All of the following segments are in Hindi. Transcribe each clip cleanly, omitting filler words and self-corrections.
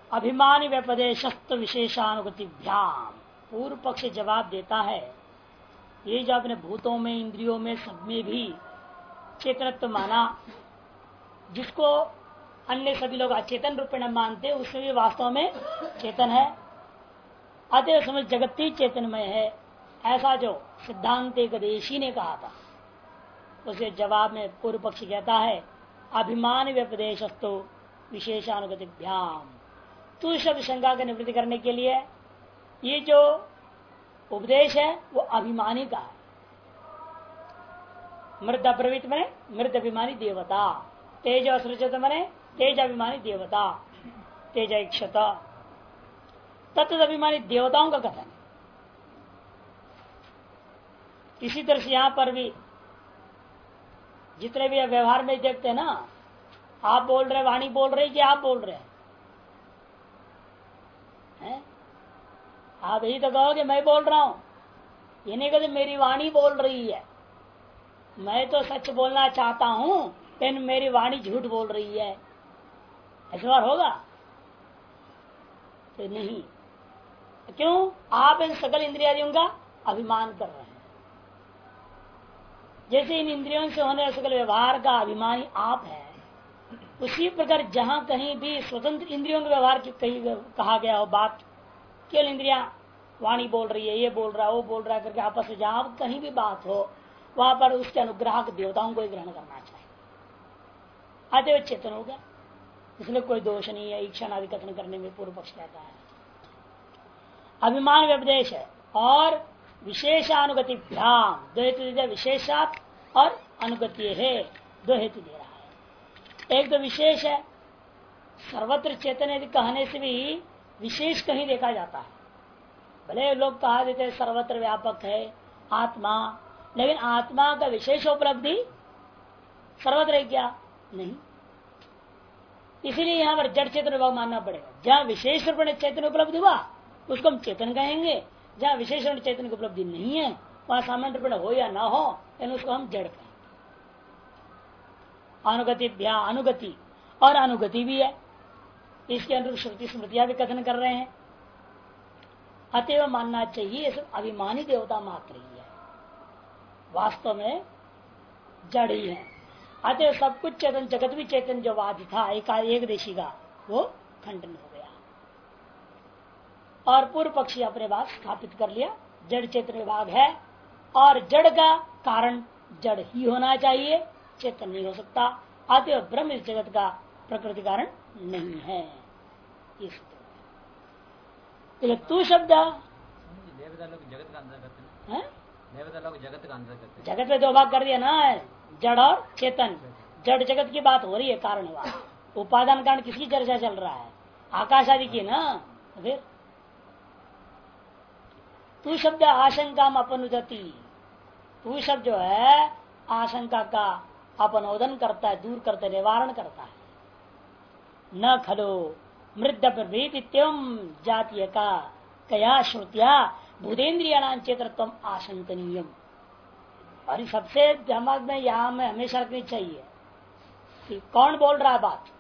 अभिमान व्यपदेशस्त विशेषानुगतिभ्याम। पूर्व पक्ष जवाब देता है, ये जो अपने भूतों में इंद्रियों में सब में भी चेतनत्व माना, जिसको अन्य सभी लोग अचेतन रूपेण मानते, उसमें भी वास्तव में चेतन है, अतः समझ जगती चेतनमय है, ऐसा जो सिद्धांत एकदेशी ने कहा था, उसे जवाब में पूर्व पक्षी कहता है अभिमान व्यपदेशस्तु विशेषानुगतिभ्याम। तू शब्द शंका का निवृत्ति करने के लिए ये जो उपदेश है वो अभिमानी का है। मृत अप्रवृत्त मने मृत अभिमानी देवता, तेज असृजत मने तेज अभिमानी देवता, तेज इक्षत, तत्त अभिमानी देवताओं का कथन। इसी तरह से यहां पर भी जितने भी व्यवहार में देखते हैं ना, आप बोल रहे वाणी बोल रहे कि आप बोल रहे हैं? आप यही तो कहोगे मैं बोल रहा हूं, ये नहीं कहते मेरी वाणी बोल रही है। मैं तो सच बोलना चाहता हूं लेकिन मेरी वाणी झूठ बोल रही है, ऐसा बार होगा? तो नहीं। क्यों? आप इन सकल इंद्रियादियों का अभिमान कर रहे हैं। जैसे इन इंद्रियों से होने सकल व्यवहार का अभिमानी आप है, उसी प्रकार जहां कहीं भी स्वतंत्र इंद्रियों के व्यवहार की कहीं कहा गया हो बात, केवल इंद्रियां वाणी बोल रही है, ये बोल रहा है वो बोल रहा है करके आपस में जहां कहीं भी बात हो वहां पर उसके अनुग्राहक देवताओं को ही ग्रहण करना चाहिए। अतः चेतन हो गया, इसलिए कोई दोष नहीं है ईक्षण आदि कथन करने में। पूर्व पक्ष कहता है अभिमान व्यपदेश है और विशेषानुगतिभ्याम, दो हेतु दे दिया, विशेषात और अनुगति है, दो हेतु दे रहा है। एक तो विशेष है, सर्वत्र चेतन यदि कहने से भी विशेष कहीं देखा जाता है। भले लोग कहा देते हैं सर्वत्र व्यापक है आत्मा, लेकिन आत्मा का विशेष उपलब्धि सर्वत्र है क्या? नहीं। इसीलिए यहां पर जड़ चेतन विभाग मानना पड़ेगा। जहां विशेष रूप में चेतन उपलब्धि हुआ उसको हम चेतन कहेंगे, जहां विशेष रूप में चेतन की उपलब्धि नहीं है वहां सामान्य रूप में हो या ना हो लेकिन उसको हम जड़ कहेंगे। अनुगति अनुगति और अनुगति भी है, इसके अनुरूप श्रुति स्मृतियां भी कथन कर रहे हैं। अतएव मानना चाहिए ये सब अभिमानी देवता मात्र ही है, वास्तव में जड़ ही है। अतएव सब कुछ चेतन, जगत भी चेतन जो वाद था एक देशी का, वो खंडन हो गया। और पूर्व पक्षी अपने बात स्थापित कर लिया, जड़ चेतन विभाग है और जड़ का कारण जड़ ही होना चाहिए, चेतन नहीं हो सकता। अतएव ब्रह्म इस जगत का प्रकृति कारण नहीं है। इस तू शब्द देवता लोग जगत का अंदर करते हैं, देवता लोग जगत का अंदर करते हैं। जगत में दो भाग कर दिया ना, जड़ और चेतन। जड़ जगत की बात हो रही है, कारण हुआ उपादान कारण किसकी चर्चा चल रहा है? आकाश आदि की ना। फिर तू शब्द आशंका अपनुदति, तू शब्द जो है आशंका का अपनोदन करता है, दूर करता है, निवारण करता है। न खलो मृद प्रवृत्तिम जातीय का कया श्रुतिया भूतेन्द्रियाणां चेतनत्वम आशंकनीयम। और सबसे दिमाग में यहां में हमेशा रखनी चाहिए कि कौन बोल रहा है बात।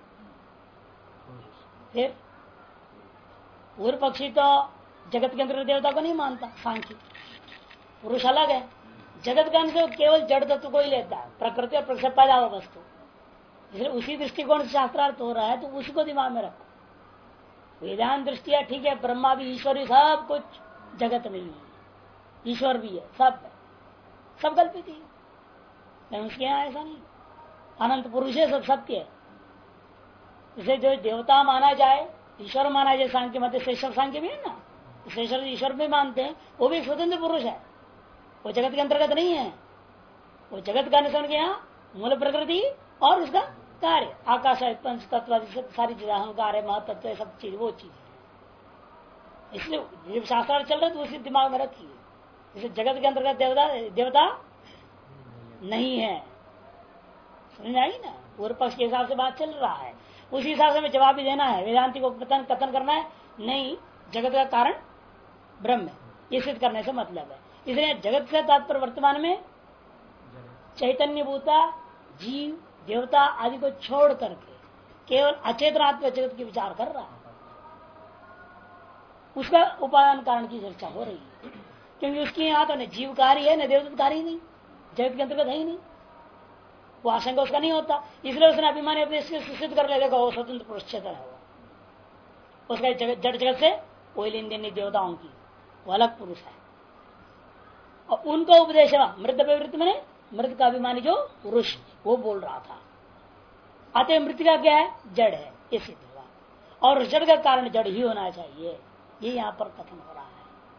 फिर पूर्व पक्षी तो जगत के अंदर देवता को नहीं मानता, सांख्य पुरुष अलग है। जगत के अंदर केवल जड़ तत्व को ही लेता है, प्रकृति और प्रकृति पैदा हुआ वस्तु। इसलिए उसी दृष्टिकोण से शास्त्रार्थ हो रहा है तो उसी को दिमाग में रखो। वेदांत दृष्टिया ठीक है, ब्रह्मा भी ईश्वर भी सब कुछ जगत में ही है, ईश्वर भी है, सब कल्पित ही, लेकिन उसके यहाँ ऐसा नहीं। अनंत पुरुष है, सब सत्य है। इसे जो देवता माना जाए, ईश्वर माना जाए, सांख्य मत शेषर सांख्य भी है ना, शेषर ईश्वर भी मानते हैं, वो भी स्वतंत्र पुरुष है, वो जगत के अंतर्गत नहीं है। वो जगत का अनुसरण के यहाँ मूल प्रकृति और उसका कार्य, आकाश पंच तत्व सारी चीजें, अहंकार है, महतत्व, सब चीज वो चीज है। इसलिए जब शास्त्र चल रहे तो उसी दिमाग में रखिए, इसे जगत के अंतर्गत देवता नहीं है। समझ आई ना? पूर्व पक्ष के हिसाब से बात चल रहा है, उसी हिसाब से हमें जवाब भी देना है। वेदांति को कथन करना है नहीं, जगत का कारण ब्रह्म है, ये सिद्ध करने से मतलब है। इसलिए जगत से तात्पर्य वर्तमान में चैतन्य भूता जीव देवता आदि को छोड़ करके केवल अचेतन आत्मा जगत की विचार कर रहा है। उसका उपादान कारण की चर्चा हो रही है, क्योंकि उसके यहाँ तो न जीव कार्य है न देवदत्त कार्य नहीं, जगत के अंतर्गत है ही नहीं, वो आशंका उसका नहीं होता। इसलिए उसने अभिमान अपने सिद्ध कर ले, देखो वो स्वतंत्र पुरुष चेतन है, वो उसका जड़ जगत से कोई लेन देन नहीं देवताओं की, वो अलग पुरुष है। और उनका उपदेश मृत प्रवृत्ति में मृत का अभिमानी जो पुरुष वो बोल रहा था, अतः मृत्यु का क्या है, जड़ है, ये सिद्ध हुआ। और जड़ का कारण जड़ ही होना चाहिए, ये यहाँ पर कथन हो रहा है।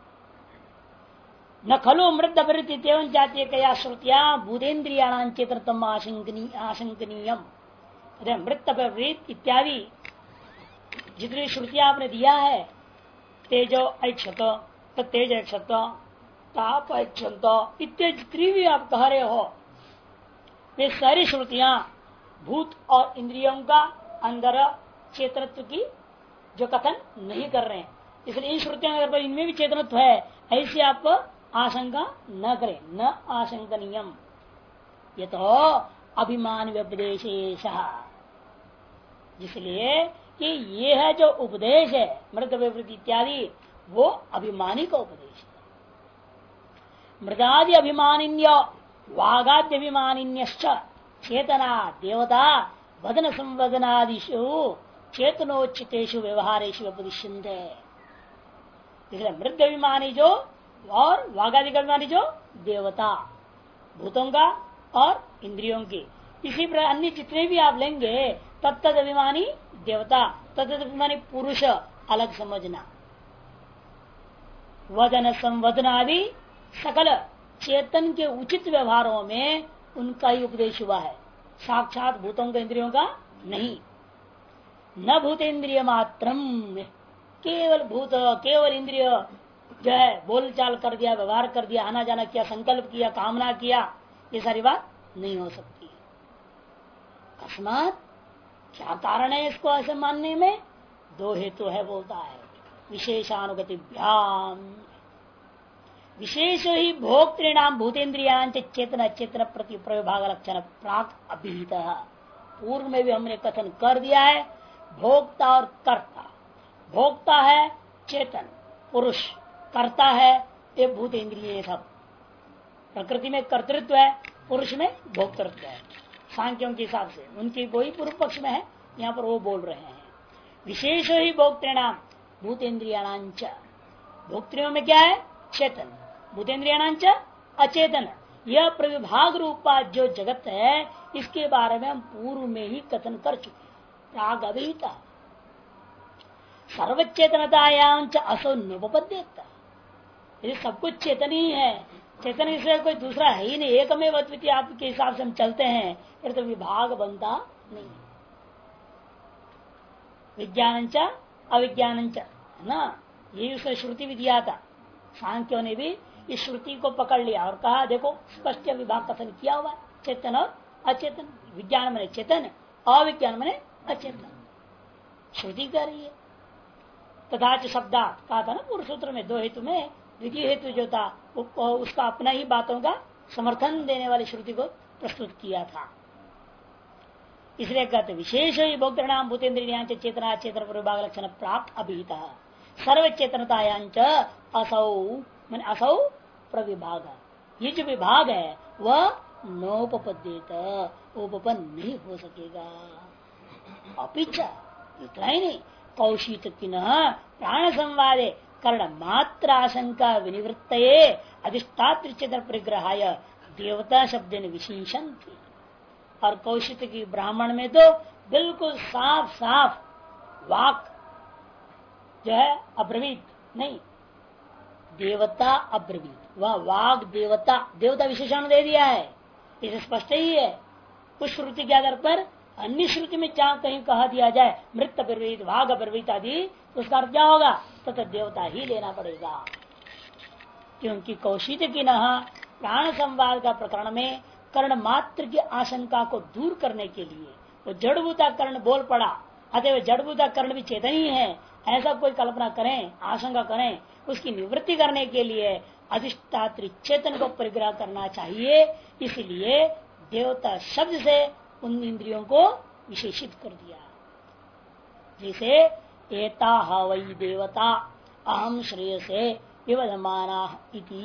न खलु मृत प्रवृत्ति एवं जातीय कया श्रुतिया भूतेन्द्रियाणां चेतनतम आशंकनीयम। मृत प्रवृत्ति इत्यादि जितनी श्रुतियां आपने दिया है, तेजो ऐक्षत, तेज ऐक्षत, ताप ऐक्षत इत्यादि जितनी भी आप कह रहे हो, वे सारी श्रुतियां भूत और इंद्रियों का अंदर चेतनत्व की जो कथन नहीं कर रहे हैं। इसलिए इन श्रुतियों अगर इनमें भी चेतनत्व है, ऐसी आप आशंका न करें, न आशंकनीयम। ये तो अभिमान व्यपदेश, जिसलिए कि ये है जो उपदेश है मृत विवृत्ति इत्यादि, वो अभिमानी का उपदेश है। मृदादि अभिमानिन्य वागाद्य अभिमानिन्यश्च चेतना देवता वदन संवदनादिषु चेतनोचितेषु व्यवहारेषु उपदिश्यन्ते। इसलिए मृद अभिमानी जो और वागादि अभिमानी जो देवता, भूतों का और इंद्रियों की, इसी प्रकार अन्य जितने भी आप लेंगे तत्त अभिमानी देवता, तत्त अभिमानी पुरुष अलग समझना। वदन संवदनादि सकल चेतन के उचित व्यवहारों में उनका ही उपदेश हुआ है, साक्षात भूतों के इंद्रियों का नहीं। न भूतेन्द्रिय मात्रम, केवल भूत केवल इंद्रिय जो है बोल चाल कर दिया, व्यवहार कर दिया, आना जाना किया, संकल्प किया, कामना किया, ये सारी बात नहीं हो सकती। अकस्मात क्या कारण है इसको ऐसे मानने में? दो हेतु है बोलता है। विशेषानुगतिभ्याम, विशेष ही भोक्तृणाम भूतेन्द्रियां चेतन चेतन प्रति प्रविभाग लक्षण प्राक अभिहित। पूर्व में भी हमने कथन कर दिया है, भोक्ता और कर्ता। भोक्ता है चेतन पुरुष, कर्ता है ये भूत इंद्रिय, सब प्रकृति में कर्तृत्व है, पुरुष में भोक्तृत्व है। सांख्यों के हिसाब से उनकी वही पूर्व पक्ष में है, यहाँ पर वो बोल रहे हैं विशेष ही भोक्तृणाम भूतेन्द्रियाणांच। भोक्तृयों में क्या है? चेतन, भूतेन्द्रियाणांच अचेतन। यह प्रविभाग रूपा जो जगत है, इसके बारे में हम पूर्व में ही कथन कर चुके हैं, प्राग अभिहिता। सर्वचेतनतायां च असो नोपपद्येत। यदि सब कुछ चेतन ही है, चेतन इसलिए कोई दूसरा है ही नहीं, एकमेव अद्वितीय आपके हिसाब से हम चलते हैं, फिर तो विभाग बनता नहीं। विज्ञानंच अविज्ञानंच है ना, यही उसने श्रुति भी दिया था। सांख्यों ने भी इस श्रुति को पकड़ लिया और कहा देखो स्पष्ट विभाग कथन किया हुआ, चेतन और अचेतन। विज्ञान मैंने चेतन, अविज्ञान मैंने अचेतन, श्रुति कह रही है। तथा शब्दात कहा था ना पूर्व सूत्र में, दो हेतु में द्वितीय हेतु जो था उसका अपना ही बातों का समर्थन देने वाली श्रुति को प्रस्तुत किया था। इसलिए कहते विशेष ही भोक्तृणाम भूतेन्द्रियां चेतना चेतन विभाग लक्षण प्राप्त अभिहिता। सर्वचेतनतायांच असौ मन असौ प्रविभाग। ये जो विभाग है वह नोपपद्येत, उपपन्न नहीं हो सकेगा। अपिचा इतना ही नहीं, कौशित प्राण संवादे कर्ण मात्र आशंका विनिवृत्त अधिष्ठात्र चेतन परिग्रहाय देवता शब्द विशेषण थी। और कौशित की ब्राह्मण में तो बिल्कुल साफ साफ वाक जो है अब्रवीत नहीं, देवता अब्रवीत, वह वाग देवता, देवता विशेषण दे दिया है, इसे स्पष्ट ही है। उस श्रुति के आधार पर अन्य श्रुति में जहां कहीं कहा दिया जाए मृत अब्रवीत वाग अब्रवीत आदि, उसका अर्थ क्या होगा? तो देवता ही लेना पड़ेगा। क्योंकि कौशिक की न प्राण संवाद का प्रकरण में कर्ण मात्र की आशंका को दूर करने के लिए वो जड़भूता कर्ण बोल पड़ा, अतः जड़भूता कर्ण भी चेतन ही है, ऐसा कोई कल्पना करें, आशंका करें, उसकी निवृत्ति करने के लिए अधिष्ठात्री चेतन को परिग्रह करना चाहिए। इसलिए देवता शब्द से उन इंद्रियों को विशेषित कर दिया। जैसे एता हवई देवता, अहम श्रेयसे विवदमाना इति।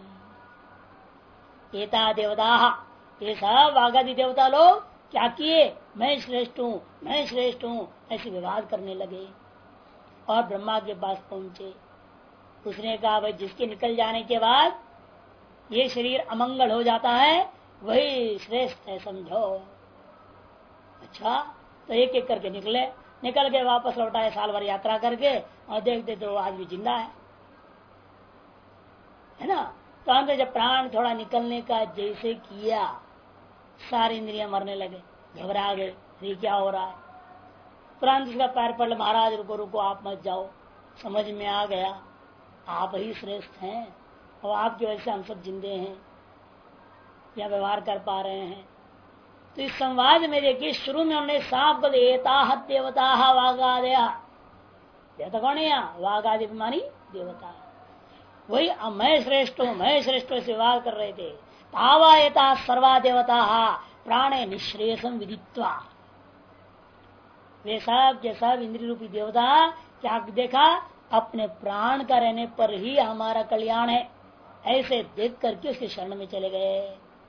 एता देवता, ये सब वागादि देवता लोग क्या किए, मैं श्रेष्ठ हूँ मैं श्रेष्ठ हूँ ऐसे विवाद करने लगे और ब्रह्मा के पास पहुंचे। उसने कहा भाई जिसके निकल जाने के बाद ये शरीर अमंगल हो जाता है वही श्रेष्ठ है समझो। अच्छा, तो एक एक करके निकल के वापस लौटाए साल भर यात्रा करके और देखते तो आज भी जिंदा है ना। तो अंत जब प्राण थोड़ा निकलने का जैसे किया सारी इंद्रियां मरने लगे, घबरा गए, ये क्या हो रहा है। तुरंत उसका पैर पड़, महाराज रुको रुको आप मत जाओ, समझ में आ गया आप ही श्रेष्ठ हैं और आपकी वजह से हम सब जिंदे हैं या व्यवहार कर पा रहे हैं। तो इस संवाद में देखिए शुरू में उन्होंने साफ कर एता देवता वागादया, देवता कौन है यहाँ, वागादि अभिमानी देवता, वही मैं श्रेष्ठ हूँ मैं श्रेष्ठ से विवाद कर रहे थे। तावायता सर्वा देवता प्राणे निश्रेयसम विदित्वा, वे सब के सब इंद्रिय रूपी देवता क्या देखा, अपने प्राण का रहने पर ही हमारा कल्याण है ऐसे देख करके उसके शरण में चले गए।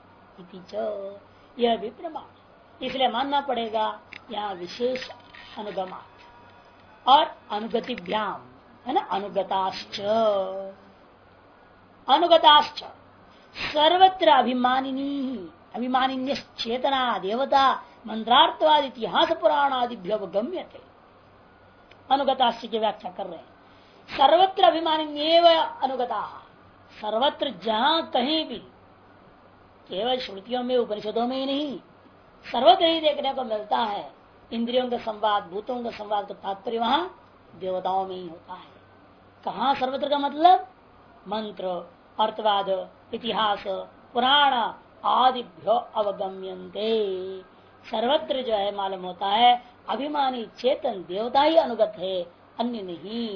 यह भी प्रमाण, इसलिए मानना पड़ेगा यहाँ विशेष अनुगमा और अनुगतिभ्याम है ना, अनुगताश्च सर्वत्र अभिमानिनी चेतना देवता मंत्रार्थवाद इतिहास पुराणादिभ्यो गम्य थे। अनुगताश्च की व्याख्या कर रहे हैं, सर्वत्र अभिमानिन्येव अनुगता, सर्वत्र जहां कहीं भी, केवल श्रुतियों में उपनिषदों में ही नहीं, सर्वत्र ही देखने को मिलता है इंद्रियों का संवाद भूतों का संवाद का तात्पर्य वहां देवताओं में ही होता है। कहा सर्वत्र का मतलब मंत्र अर्थवाद इतिहास पुराण आदिभ्यो अवगम्यन्ते, सर्वत्र जो है मालूम होता है अभिमानी चेतन देवता ही अनुगत है, अन्य नहीं।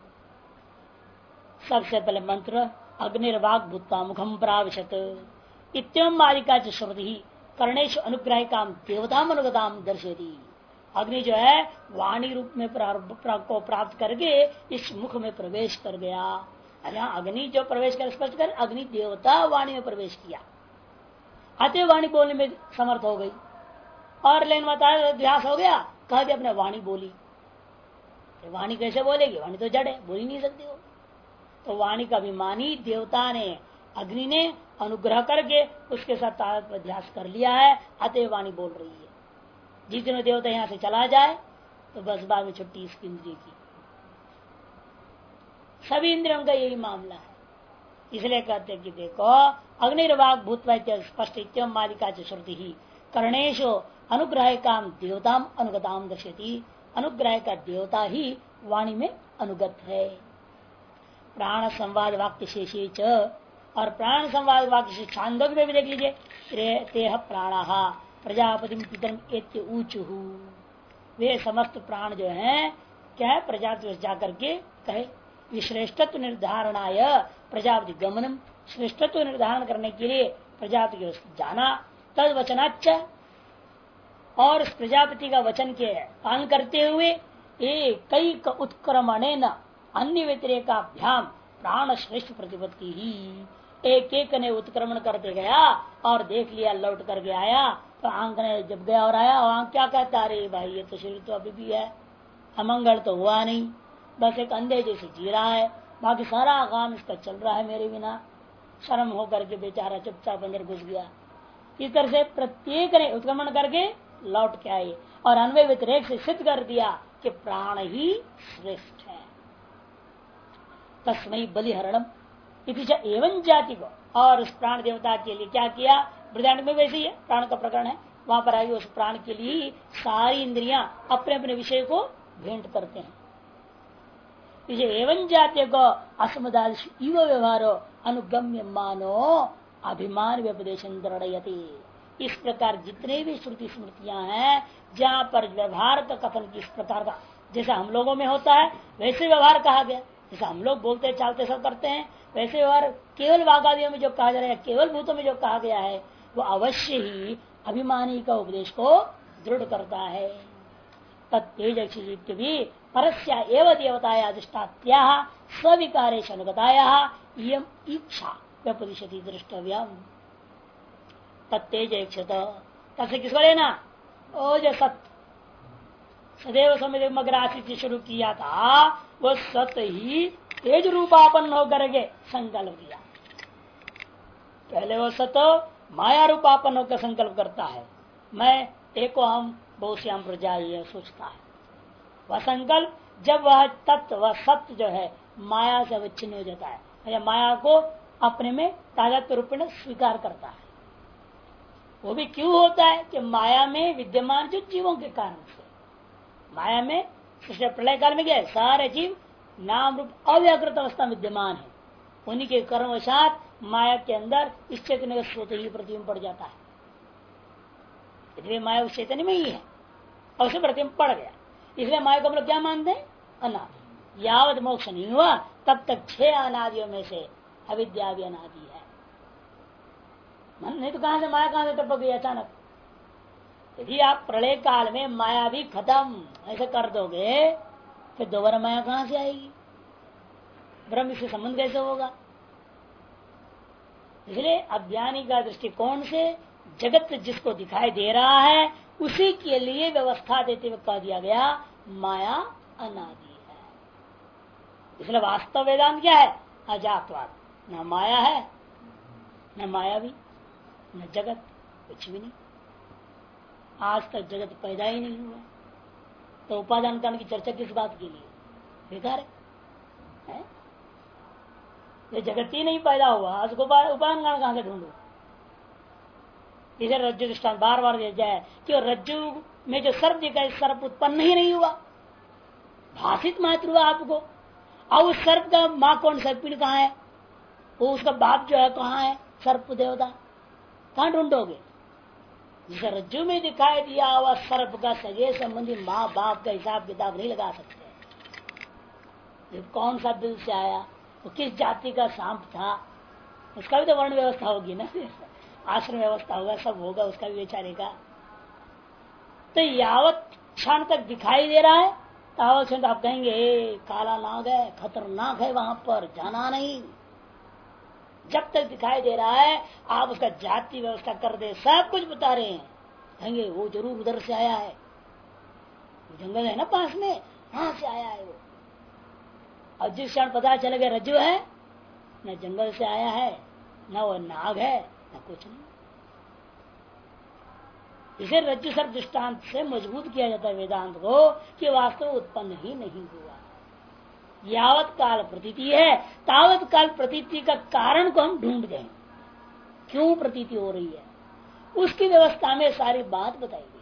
सबसे पहले मंत्र अग्निर्वाग भूता मुखम प्राविशत इत्यम मालिका च श्रुति कर्णेश अनुग्रह काम देवताम अनुगताम दर्शेती। अग्नि जो है वाणी रूप में को प्राप्त करके इस मुख में प्रवेश कर गया। यहाँ अग्नि जो प्रवेश कर स्पष्ट कर, अग्नि देवता वाणी में प्रवेश किया, अतः वाणी बोलने में समर्थ हो गई। और लेकिन बताया अभ्यास हो गया, कह दिया अपने वाणी बोली, वाणी कैसे बोलेगी, वाणी तो जड़ है, बोल ही नहीं सकती हो। तो वाणी का अभिमानी देवता ने अग्नि ने अनुग्रह करके उसके साथ अभ्यास कर लिया है, अतः वाणी बोल रही है। जिस दिन देवता यहाँ से चला जाए तो बस बाद में छुट्टी इसकी इंद्रिय की। सभी इंद्रियों का यही मामला है, इसलिए कहते हैं कि देखो अग्निर्वाग भूत स्पष्ट मालिका च श्रुति ही कर्णेशो अनुग्रह काम देवताम अनुगताम दर्शती, अनुग्रह का देवता ही वाणी में अनुगत है। प्राण संवाद वाक्य शेषे च, और प्राण संवाद वाक्य से छांदोग्य में भी देख लीजिए, तेह प्राणा प्रजापति पितरम एत्य ऊचु, वे समस्त प्राण जो हैं क्या है प्रजापति जाकर के कहे श्रेष्ठत्व निर्धारणाय प्रजापति गमनम, श्रेष्ठत्व निर्धारण करने के लिए प्रजापति जाना, तद वचनाच, और इस प्रजापति का वचन के पालन करते हुए कई उत्क्रमणेन अन्य व्यतिरेकाभ्याम प्राण श्रेष्ठ प्रतिपत्ति ही, एक एक ने उत्क्रमण करते गया और देख लिया, लौट करके आया तो आंख ने जब गया और आया, और आंख क्या कहता, अरे भाई ये तो शरीर तो अभी भी है, अमंगल तो हुआ नहीं, बस एक अंधे जैसे जी रहा है, बाकी सारा काम इसका चल रहा है मेरे बिना। शर्म होकर के बेचारा चुपचाप अंदर घुस गया। इस तरह से प्रत्येक ने उत्क्रमण करके लौट के आए और अन्वय व्यतिरेक से सिद्ध कर दिया कि प्राण ही श्रेष्ठ है। तस्मै बलिहरणम एवं जाति को, और उस प्राण देवता के लिए क्या किया, बृहदारण्यक में वैसे ही है, प्राण का प्रकरण है, वहां पर आई उस प्राण के लिए सारी इंद्रियां अपने अपने विषय को भेंट करते हैं। एवं जाति को असमदादिश इव व्यवहारो अनुगम्य मानो अभिमान व्यपदेशन दृढ़यति। इस प्रकार जितने भी श्रुति स्मृतियां हैं जहाँ पर व्यवहार का कथन किस प्रकार का, जैसा हम लोगों में होता है वैसे व्यवहार कहा गया, जैसा हम लोग बोलते चालते सब करते हैं वैसे व्यवहार केवल वागादियों में जो कहा जा रहा है, केवल भूतों में जो कहा गया है, वो अवश्य ही अभिमानी का उपदेश को दृढ़ करता है। तत्तेज भी परस्या एवं देवताया अधिष्ठात्या स्विकारेश अनुगताया इयम इच्छा व्यपदिशति द्रष्टव्यम। तत्तेज तसे किसको लेना? ओ जो सत्य सदैव समय मग्रासी से शुरू किया था वो सत्य ही तेज रूपापन्न होकर के संकल्प किया। पहले वो सत्य माया रूपापन्न होकर संकल्प करता है, मैं एको हम बहुश्याम प्रजा ये सोचता है। वह संकल्प जब वह तत्व वह सत्य जो है माया से अवच्छिन्न हो जाता है या माया को अपने में तादात्म्य रूप में स्वीकार करता है। वो भी क्यों होता है कि माया में विद्यमान जो जीवों के कारण से, माया में प्रलय काल में क्या है, सारे जीव नाम रूप अव्याकृत अवस्था विद्यमान है। उन्हीं के कर्मवशात माया के अंदर इस चैतन्य का स्रोत ही प्रतिबिंब पड़ जाता है। इसलिए माया उस चैतन्य में ही है और उसे प्रतिबिंब पड़ गया। इसलिए माया को हम लोग क्या मानते हैं? अनादि। यावत मोक्ष नहीं हुआ तब तक 6 अनादियों में से अविद्या भी अनादि है। नहीं तो कहां से माया कहां से टपक गई अचानक? यदि आप प्रलय काल में माया भी खत्म ऐसे कर दोगे फिर दोबारा माया कहां से आएगी? ब्रह्म से संबंध कैसे होगा? इसलिए अज्ञानी का दृष्टिकोण से जगत जिसको दिखाई दे रहा है उसी के लिए व्यवस्था देते हुए कह दिया गया माया अनादि है। इसलिए वास्तव वेदांत क्या है? अजातवाद। न माया है न माया भी न जगत, कुछ भी नहीं। आज तक जगत पैदा ही नहीं हुआ तो उपादान कारण की चर्चा किस बात के लिए? बेकार है। ये जगत ही नहीं पैदा हुआ आज को उपादान कारण कहां से ढूंढो? इसे रज्जु दृष्टांत बार बार दिया जाए कि रज्जु में जो सर्प दिखा है सर्प उत्पन्न ही नहीं हुआ, भाषित मात्र हुआ आपको। अब उस सर्प का माँ कौन? सर्पिन कहाँ है? वो उसका बाप जो है कहाँ है? सर्प देवता। कहाँ ढूंढोगे? जिसे रज्जु में दिखाई दिया हुआ सर्प का सगे संबंधी माँ बाप का हिसाब किताब नहीं लगा सकते। ये कौन सा दिल से आया, वो किस जाति का सांप था, उसका भी तो वर्ण व्यवस्था होगी ना, आश्रम व्यवस्था होगा, सब होगा उसका भी बेचारे का। तो यावत क्षण तक दिखाई दे रहा है तावत क्षण आप कहेंगे काला नाग है, खतरनाक है, वहां पर जाना नहीं। जब तक दिखाई दे रहा है आप उसका जाति व्यवस्था कर दे, सब कुछ बता रहे हैं, कहेंगे वो जरूर उधर से आया है, जंगल है ना पास में, वहां से आया है वो। और जिस क्षण पता चल गया रज्जु है, न जंगल से आया है न वो नाग है न कुछ नहीं। इसे रज्जु सर्प दृष्टांत से मजबूत किया जाता है वेदांत को कि वास्तव उत्पन्न ही नहीं हुआ। यावत काल प्रतीति है तावत काल प्रतीति का कारण को हम ढूंढ गए, क्यों प्रतीति हो रही है उसकी व्यवस्था में सारी बात बताई गई।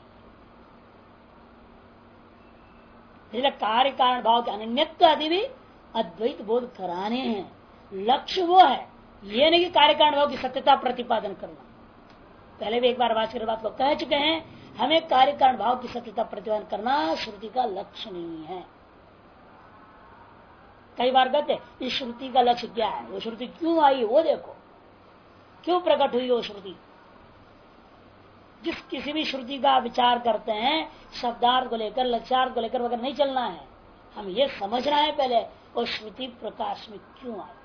इसलिए कार्य कारण भाव के अनन्यत्व आदि भी अद्वैत बोध कराने हैं। लक्ष्य वो है, ये नहीं कि कार्य कारण भाव की सत्यता प्रतिपादन करना। पहले भी एक बार भाष्कर बात को कह चुके हैं, हमें कार्य कारण भाव की सत्यता प्रतिपादन करना श्रुति का लक्ष्य नहीं है। कई बार कहते इस श्रुति का लक्ष्य क्या है, वो श्रुति क्यों आई वो देखो, क्यों प्रकट हुई वो श्रुति। जिस किसी भी श्रुति का विचार करते हैं शब्दार्थ को लेकर लक्ष्यार्थ को लेकर वगैरह नहीं चलना है, हम ये समझना है पहले वो श्रुति प्रकाश में क्यों आई,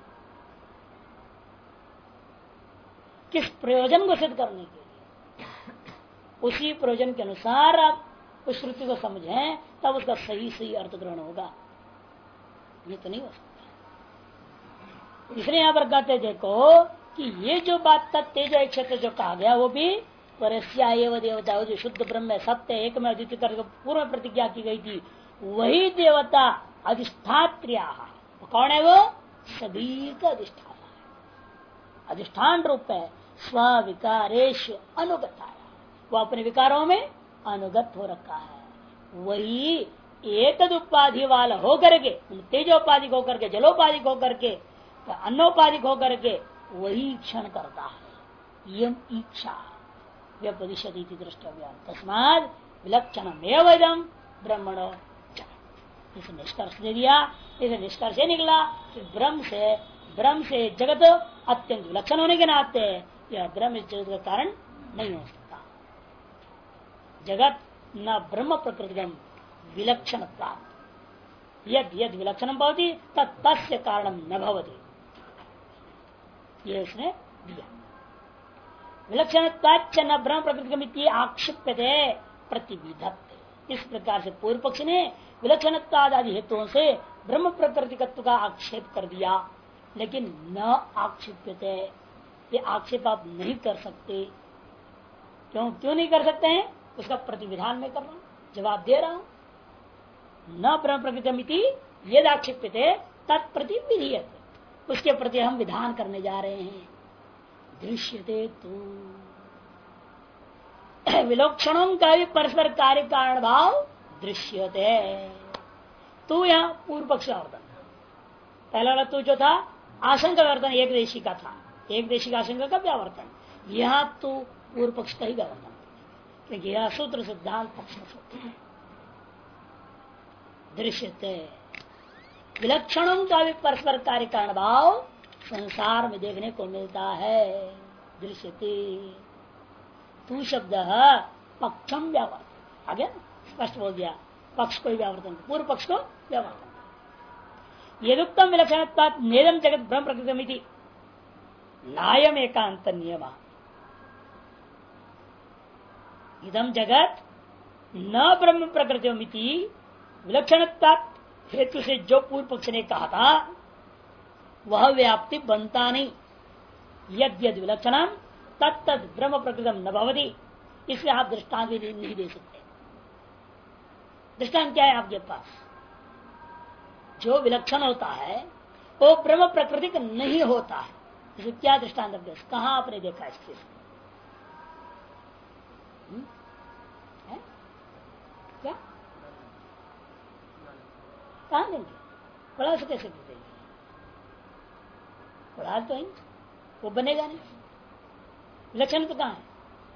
किस प्रयोजन को सिद्ध करने के लिए। उसी प्रयोजन के अनुसार आप उस श्रुति को समझें तब उसका सही सही अर्थ ग्रहण होगा, ये तो नहीं हो सकता। इसलिए यहां पर कहते देखो कि ये जो बात तेज क्षेत्र जो कहा गया वो भी परस्या एवं देवता, जो शुद्ध ब्रह्म सत्य एक में अद्वितीय करके पूर्व प्रतिज्ञा की गई थी, वही देवता अधिष्ठात्रिया। कौन है वो? सभी का अधिष्ठान है, अधिष्ठान रूप है। स्विकारेश अनुगताया, वो अपने विकारों में अनुगत हो रखा है। वही एक उपाधि वाला होकर के, तेजोपाधिक होकर के, जलोपाधिक होकर के, अन्नोपाधिक होकर के वही क्षण करता है। यम इच्छा व्यपदिशति द्रष्टव्य तस्माद विलक्षणम एवं ब्रह्मणो। इस निष्कर्ष दे दिया, इसे निष्कर्ष निकला कि ब्रह्म से जगत अत्यंत विलक्षण होने के नाते यह ब्रह्म इस जगत का कारण नहीं हो सकता। जगत न ब्रह्म प्रकृतिगम विलक्षण यद यद विलक्षण भवती तस्य कारण न भवती, ये उसने दिया। विलक्षण न ब्रह्म प्रकृति आक्षिप्यते प्रतिविधत्त। इस प्रकार से पूर्व पक्ष ने विलक्षणत्वाद आदि हेतुओं से ब्रह्म प्रकृतिकत्व का आक्षेप कर दिया, लेकिन न आक्षिप्यते, ये आक्षेप आप नहीं कर सकते। क्यों नहीं कर सकते हैं? उसका प्रतिविधान में कर रहा हूं, जवाब दे रहा हूं। न ब्रह्म प्रकृति यद आक्षिप्यते तत्प्रति विधीयते, उसके प्रति हम विधान करने जा रहे हैं। दृश्यते तो विलक्षणों का भी परस्पर कार्य कारण भाव दृश्यते। तू यहाँ पूर्व पक्ष वर्तन, पहला वाला तू जो था आशंका वर्तन एक देशी का था, एक देशी का आशंका का व्यावर्तन, यहाँ तू पूर्व पक्ष का ही व्यावर्तन, क्योंकि यह सूत्र सिद्धांत पक्ष सूत्र है। दृश्यते विलक्षणों का भी परस्पर कार्य कारण भाव संसार में देखने को मिलता है। दृश्यते तू शब्द पक्षम व्यावर्तन, आगे स्पष्ट बोल दिया, पक्ष को व्यावर्तन, पूर्व पक्ष को व्यावर्तन। यदुक्तम विलक्षण नेदम जगत ब्रह्म प्रकृति नायम एकांत नियम, इदम जगत न ब्रह्म प्रकृति विलक्षणता हेतु से जो पूर्व पक्ष ने कहा था वह व्याप्ति बनता नहीं। यद यद विलक्षणम तत्त ब्रह्म प्रकृतम न भवति, इसलिए आप दृष्टांत भी नहीं दे सकते। दृष्टांत क्या है आपके पास? जो विलक्षण होता है वो ब्रह्म प्रकृतिक नहीं होता है, इसे क्या दृष्टांत दे? कहाँ आपने देखा इस चीज को? क्या कहाँ देंगे? बड़ा से कैसे देंगे? बड़ा तो ही वो बनेगा नहीं। विलक्षण तो कहाँ है?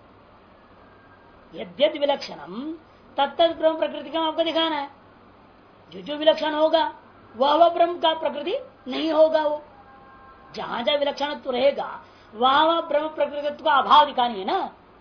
यद्यद विलक्षणम तत्त ब्रह्म प्रकृति का आपको दिखाना है। जो विलक्षण होगा वह ब्रह्म का प्रकृति नहीं होगा। वो जहां जहां विलक्षणत्व रहेगा वहां ब्रह्म प्रकृति का अभाव दिखानी है ना,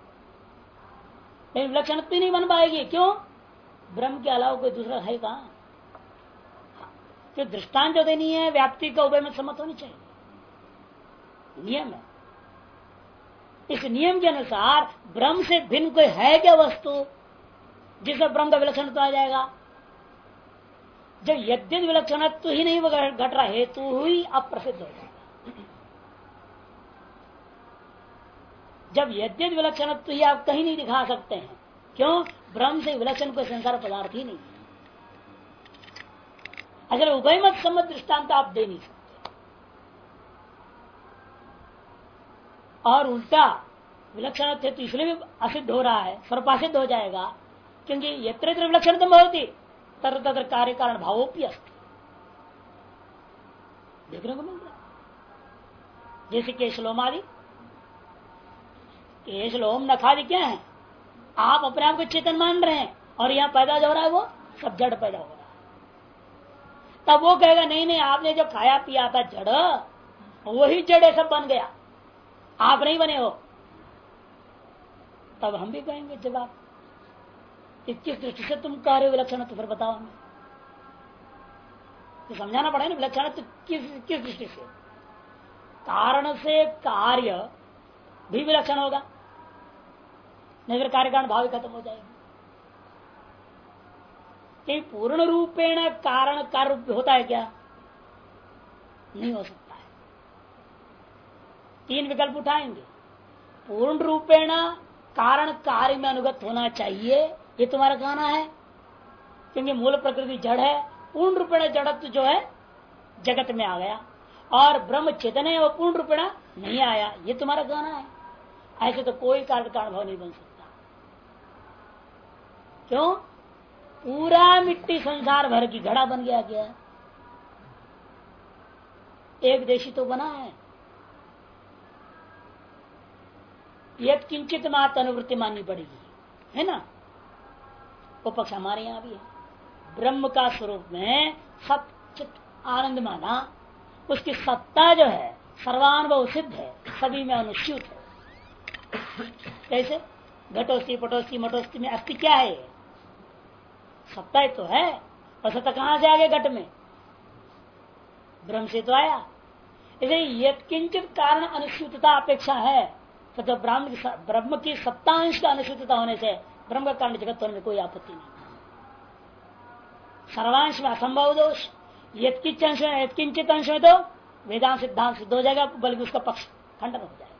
लेकिन विलक्षणत्व ही नहीं बन पाएगी। क्यों? ब्रह्म के अलावा कोई दूसरा है कहाँ? जो दृष्टांत जो देनी है व्याप्ति का उभय में सम्मत होनी चाहिए, नियम है। इस नियम के अनुसार ब्रह्म से भिन्न कोई है क्या वस्तु जिससे ब्रह्म का विलक्षणत्व आ जाएगा? जब यद्यद विलक्षणत्व ही नहीं घट रहा हेतु ही अप्रसिद्ध हो जाएगा। जब यद्यद विलक्षणत्व ही आप कहीं नहीं दिखा सकते हैं, क्यों? ब्रह्म से विलक्षण कोई संसार पदार्थ ही नहीं है। अगर उभय मत सम्मत दृष्टांत आप दे नहीं सकते। और उल्टा विलक्षण तो इसलिए भी असिद्ध हो रहा है, सर्वपासिद्ध हो जाएगा, क्योंकि यत्र यत्र विलक्षण होती तत्र तत्र कार्य कारण भावोपि अस्ति, देखने को मिल रहा है। जैसे केशलोम आदि, केशलोम नखादि क्या है? आप अपने आप को चेतन मान रहे हैं और यहाँ पैदा जो हो रहा है वो सब जड़ पैदा हो रहा है। तब वो कहेगा नहीं नहीं, आपने जो खाया पिया था जड़, वही जड़ सब बन गया, आप नहीं बने हो। तब हम भी कहेंगे जवाब, किस दृष्टि से तुम कह रहे हो विलक्षण? तो फिर बताओ हमें, तो समझाना पड़ेगा ना विलक्षण तो किस दृष्टि से? कारण से कार्य भी विलक्षण होगा, नहीं फिर कार्य कारण भाव ही खत्म हो जाएगा। कि पूर्ण रूपेण कारण कार्य होता है क्या? नहीं हो सकता है। तीन विकल्प उठाएंगे। पूर्ण रूपेण कारण कार्य में अनुगत होना चाहिए, ये तुम्हारा कहना है, क्योंकि मूल प्रकृति जड़ है। पूर्ण रूपेण जड़त्व जो है जगत में आ गया, और ब्रह्म चेतन है वो पूर्ण रूपेण नहीं आया, ये तुम्हारा कहना है। ऐसे तो कोई कार्य कारण भाव नहीं बन सकता। क्यों? पूरा मिट्टी संसार भर की घड़ा बन गया क्या? एक देशी तो बना है। यद किंचित मात्र अनुवृत्ति माननी पड़ेगी, है ना? वो पक्ष हमारे यहां भी है। ब्रह्म का स्वरूप में सचित आनंद माना, उसकी सत्ता जो है सर्वानुभव सिद्ध है, सभी में अनुस्यूत है। कैसे? घटोस्ती पटोस्ती मटोस्ती में अस्थि क्या है? सत्ता ही तो है, और सत्ता कहां से आ गया? घट में, ब्रह्म से तो आया। इसलिए यत्किंचित कारण अनुसूतता अपेक्षा है, तो ब्रह्म की सत्तांश का अनुसूतता होने से ब्रह्म का कारण जगत होने में कोई आपत्ति नहीं। सर्वांश में असंभव दोष, यत्किंचित अंश में तो वेदांत सिद्धांत सिद्ध हो जाएगा, बल्कि उसका पक्ष खंडन हो जाएगा।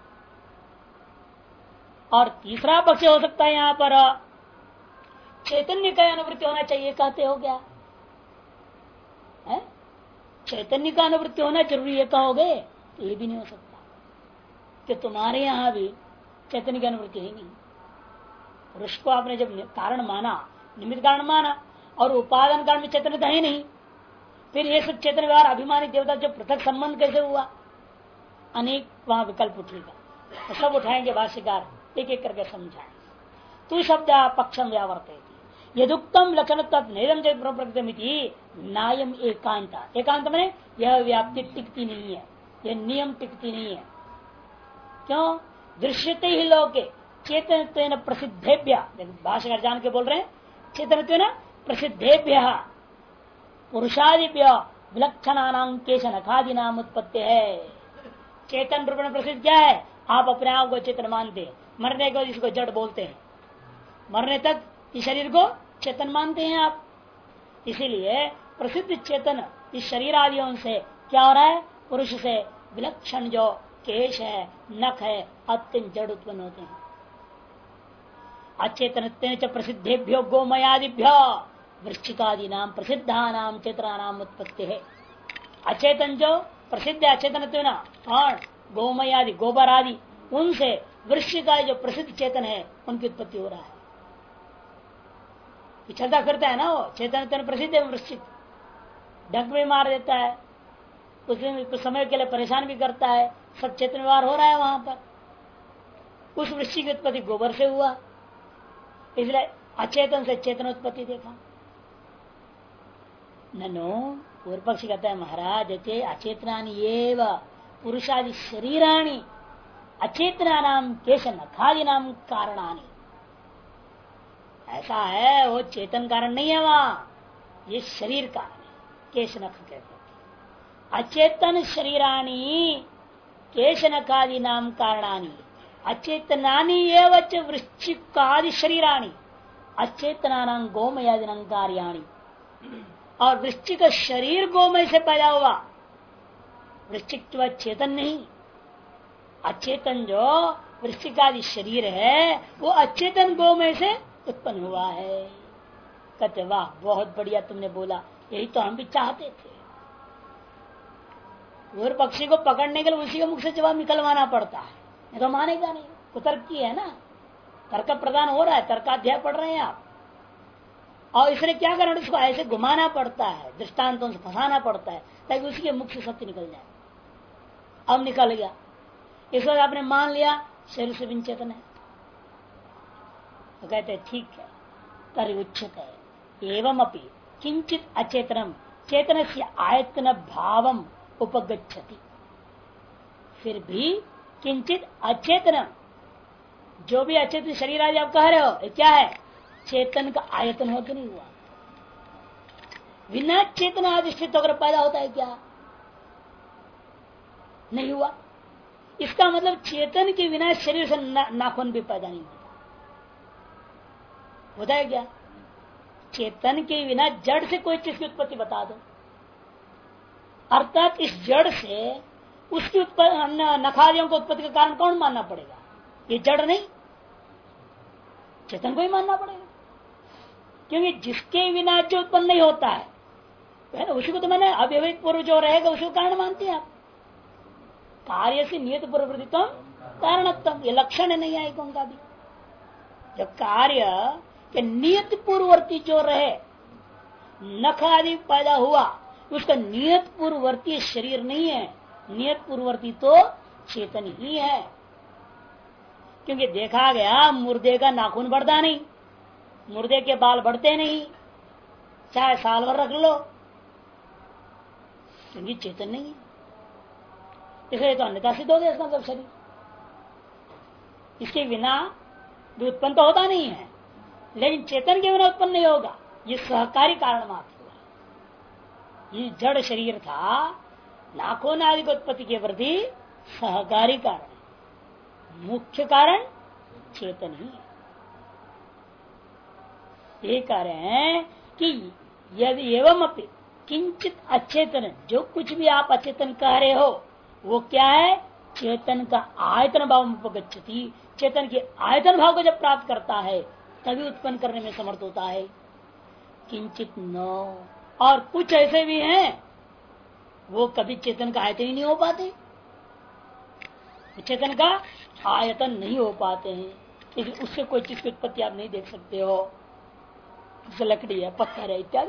और तीसरा पक्ष हो सकता है यहां पर चैतन्य का अनुवृत्ति होना चाहिए, कहते हो क्या है? चैतन्य का अनुवृत्ति होना जरूरी है कहोगे, तो ये भी नहीं हो सकता कि तुम्हारे यहां भी चैतन्य की अनुवृत्ति है नहीं। पुरुष को आपने जब कारण माना, निमित्त कारण माना, और उपादान कारण में चैतन्यता है नहीं, फिर ये सब चेतन व्यवहार अभिमानी देवता जो पृथक संबंध कैसे हुआ? अनेक वहां विकल्प उठेगा, तो सब उठाएंगे भाष्यकार, एक एक करके समझाएंगे। तू शब्द पक्षम व्यावर्त यदुक्तम लक्षण तत्म प्रकृति नायम एकांत। एकांत में यह व्याप्ति टिकती नहीं है, यह नियम टिकती नहीं है। क्यों? दृश्यते ही लोके चेतन प्रसिद्धेभ्य, भाष्यकार जान के बोल रहे हैं, चेतन प्रसिद्धेभ्य पुरुषादिभ्य विलक्षणानाम केश नखादि नाम उत्पत्ति है। चेतन रूप में प्रसिद्ध क्या है? आप अपने आप को चेतन मानते हैं, मरने को इसको जड़ बोलते हैं, मरने तक इस शरीर को चेतन मानते हैं आप। इसीलिए प्रसिद्ध चेतन इस शरीर आदियों से क्या हो रहा है? पुरुष से विलक्षण जो केश है, नख है, अत्यंत जड़ उत्पन्न होते हैं। अचेतन प्रसिद्धेभ्यो गोमयादिभ्यो वृश्चिकादि नाम प्रसिद्धा नाम चेतना नाम उत्पत्ति है। अचेतन जो प्रसिद्ध अचेतन और गोमय आदि गोबर आदि उनसे वृश्चिका जो प्रसिद्ध चेतन है उनकी उत्पत्ति हो रहा है। चलता फिरता है ना वो चेतन प्रसिद्ध है, वृश्चिक डंक में मार देता है, कुछ समय के लिए परेशान भी करता है, सब चेतन व्यवहार हो रहा है वहां पर। उस वृश्चिक की उत्पत्ति गोबर से हुआ, इसलिए अचेतन से चेतन उत्पत्ति देखा। ननो पूर्व पक्षी कहता है महाराज अचेतनानि एव पुरुषादि शरीराणि अचेतना नाम केश नखादि नाम कारणानि। ऐसा है, वो चेतन कारण नहीं है, वहां ये शरीर कारण है, केश नख कहते हैं। अचेतन शरीराणि केश नखादि नाम कारणानि अचेतनानि एव च वृश्चिकादि शरीराणि अचेतना नाम गोमयादि नाम कार्याणि। और वृश्चिक शरीर गोमय से पैदा हुआ, वृश्चिक चेतन नहीं, अचेतन जो वृश्चिक आदि शरीर है वो अचेतन गोमय से उत्पन्न हुआ है। कहते वाह बहुत बढ़िया तुमने बोला, यही तो हम भी चाहते थे। और पक्षी को पकड़ने के लिए उसी के मुख से जवाब निकलवाना पड़ता है, नहीं तो मानेगा नहीं। कुतर्क की है ना, तर्क प्रदान हो रहा है, तर्काध्याय पढ़ रहे हैं आप, और इसने क्या करना, उसको ऐसे घुमाना पड़ता है, दृष्टांतों से फंसाना पड़ता है ताकि उसके मुख से सत्य निकल जाए। अब निकल गया, इस वक्त आपने मान लिया शरीर से बिन चेतन है, तो कहते ठीक है, तरी उच्चते एवं अपि किंचित अचेतनम चेतन से आयतन भावम उपगच्छति। फिर भी किंचित अचेतनम, जो भी अचेतन शरीर आदि आप कह रहे हो ये क्या है? चेतन का आयतन हो कि नहीं हुआ? बिना चेतन अधिष्ठित होकर पैदा होता है क्या? नहीं हुआ। इसका मतलब चेतन के बिना शरीर से नाखून भी पैदा नहीं होता है क्या? चेतन के बिना जड़ से कोई चीज की उत्पत्ति बता दो, अर्थात इस जड़ से उसकी नखादियों को उत्पत्ति का कारण कौन मानना पड़ेगा? ये जड़ नहीं, चेतन को ही मानना पड़ेगा, क्योंकि जिसके बिना जो उत्पन्न नहीं होता है उसी को तो मैंने अव्यवहित पूर्व जो रहेगा उसी को कारण मानते हैं आप। कार्य से नियत पूर्ववृत्तित्व कारणत्व, ये लक्षण है नहीं आएगा उनका भी। जब कार्य के नियत पूर्ववर्ती जो रहे, नख आदि पैदा हुआ, उसका नियत पूर्ववर्ती शरीर नहीं है, नियत पूर्ववर्ती तो चेतन ही है। क्योंकि देखा गया मुर्दे का नाखून बढ़ता नहीं, मुर्दे के बाल बढ़ते नहीं, चाहे साल भर रख लो, क्योंकि चेतन नहीं है। इसलिए तो अन्यथा सिद्ध हो गया इसका मतलब शरीर, इसके बिना भी उत्पन्न तो होता नहीं है, लेकिन चेतन के बिना उत्पन्न नहीं होगा। ये सहकारी कारण मात्र हुआ। ये जड़ शरीर था, नाखों आदि की उत्पत्ति के प्रति सहकारी कारण, मुख्य कारण चेतन ही है। ये कह रहे हैं कि यदि एवं अपनी किंचित अचेतन, जो कुछ भी आप अचेतन कह रहे हो वो क्या है, चेतन का आयतन भाव उपगच्छति, चेतन के आयतन भाव को जब प्राप्त करता है तभी उत्पन्न करने में समर्थ होता है। किंचित न, और कुछ ऐसे भी हैं वो कभी चेतन का आयतन ही नहीं हो पाते, चेतन का आयतन नहीं हो पाते हैं, इसलिए उससे कोई चीज की उत्पत्ति आप नहीं देख सकते हो। जैसे लकड़ी है, पत्थर है इत्यादि।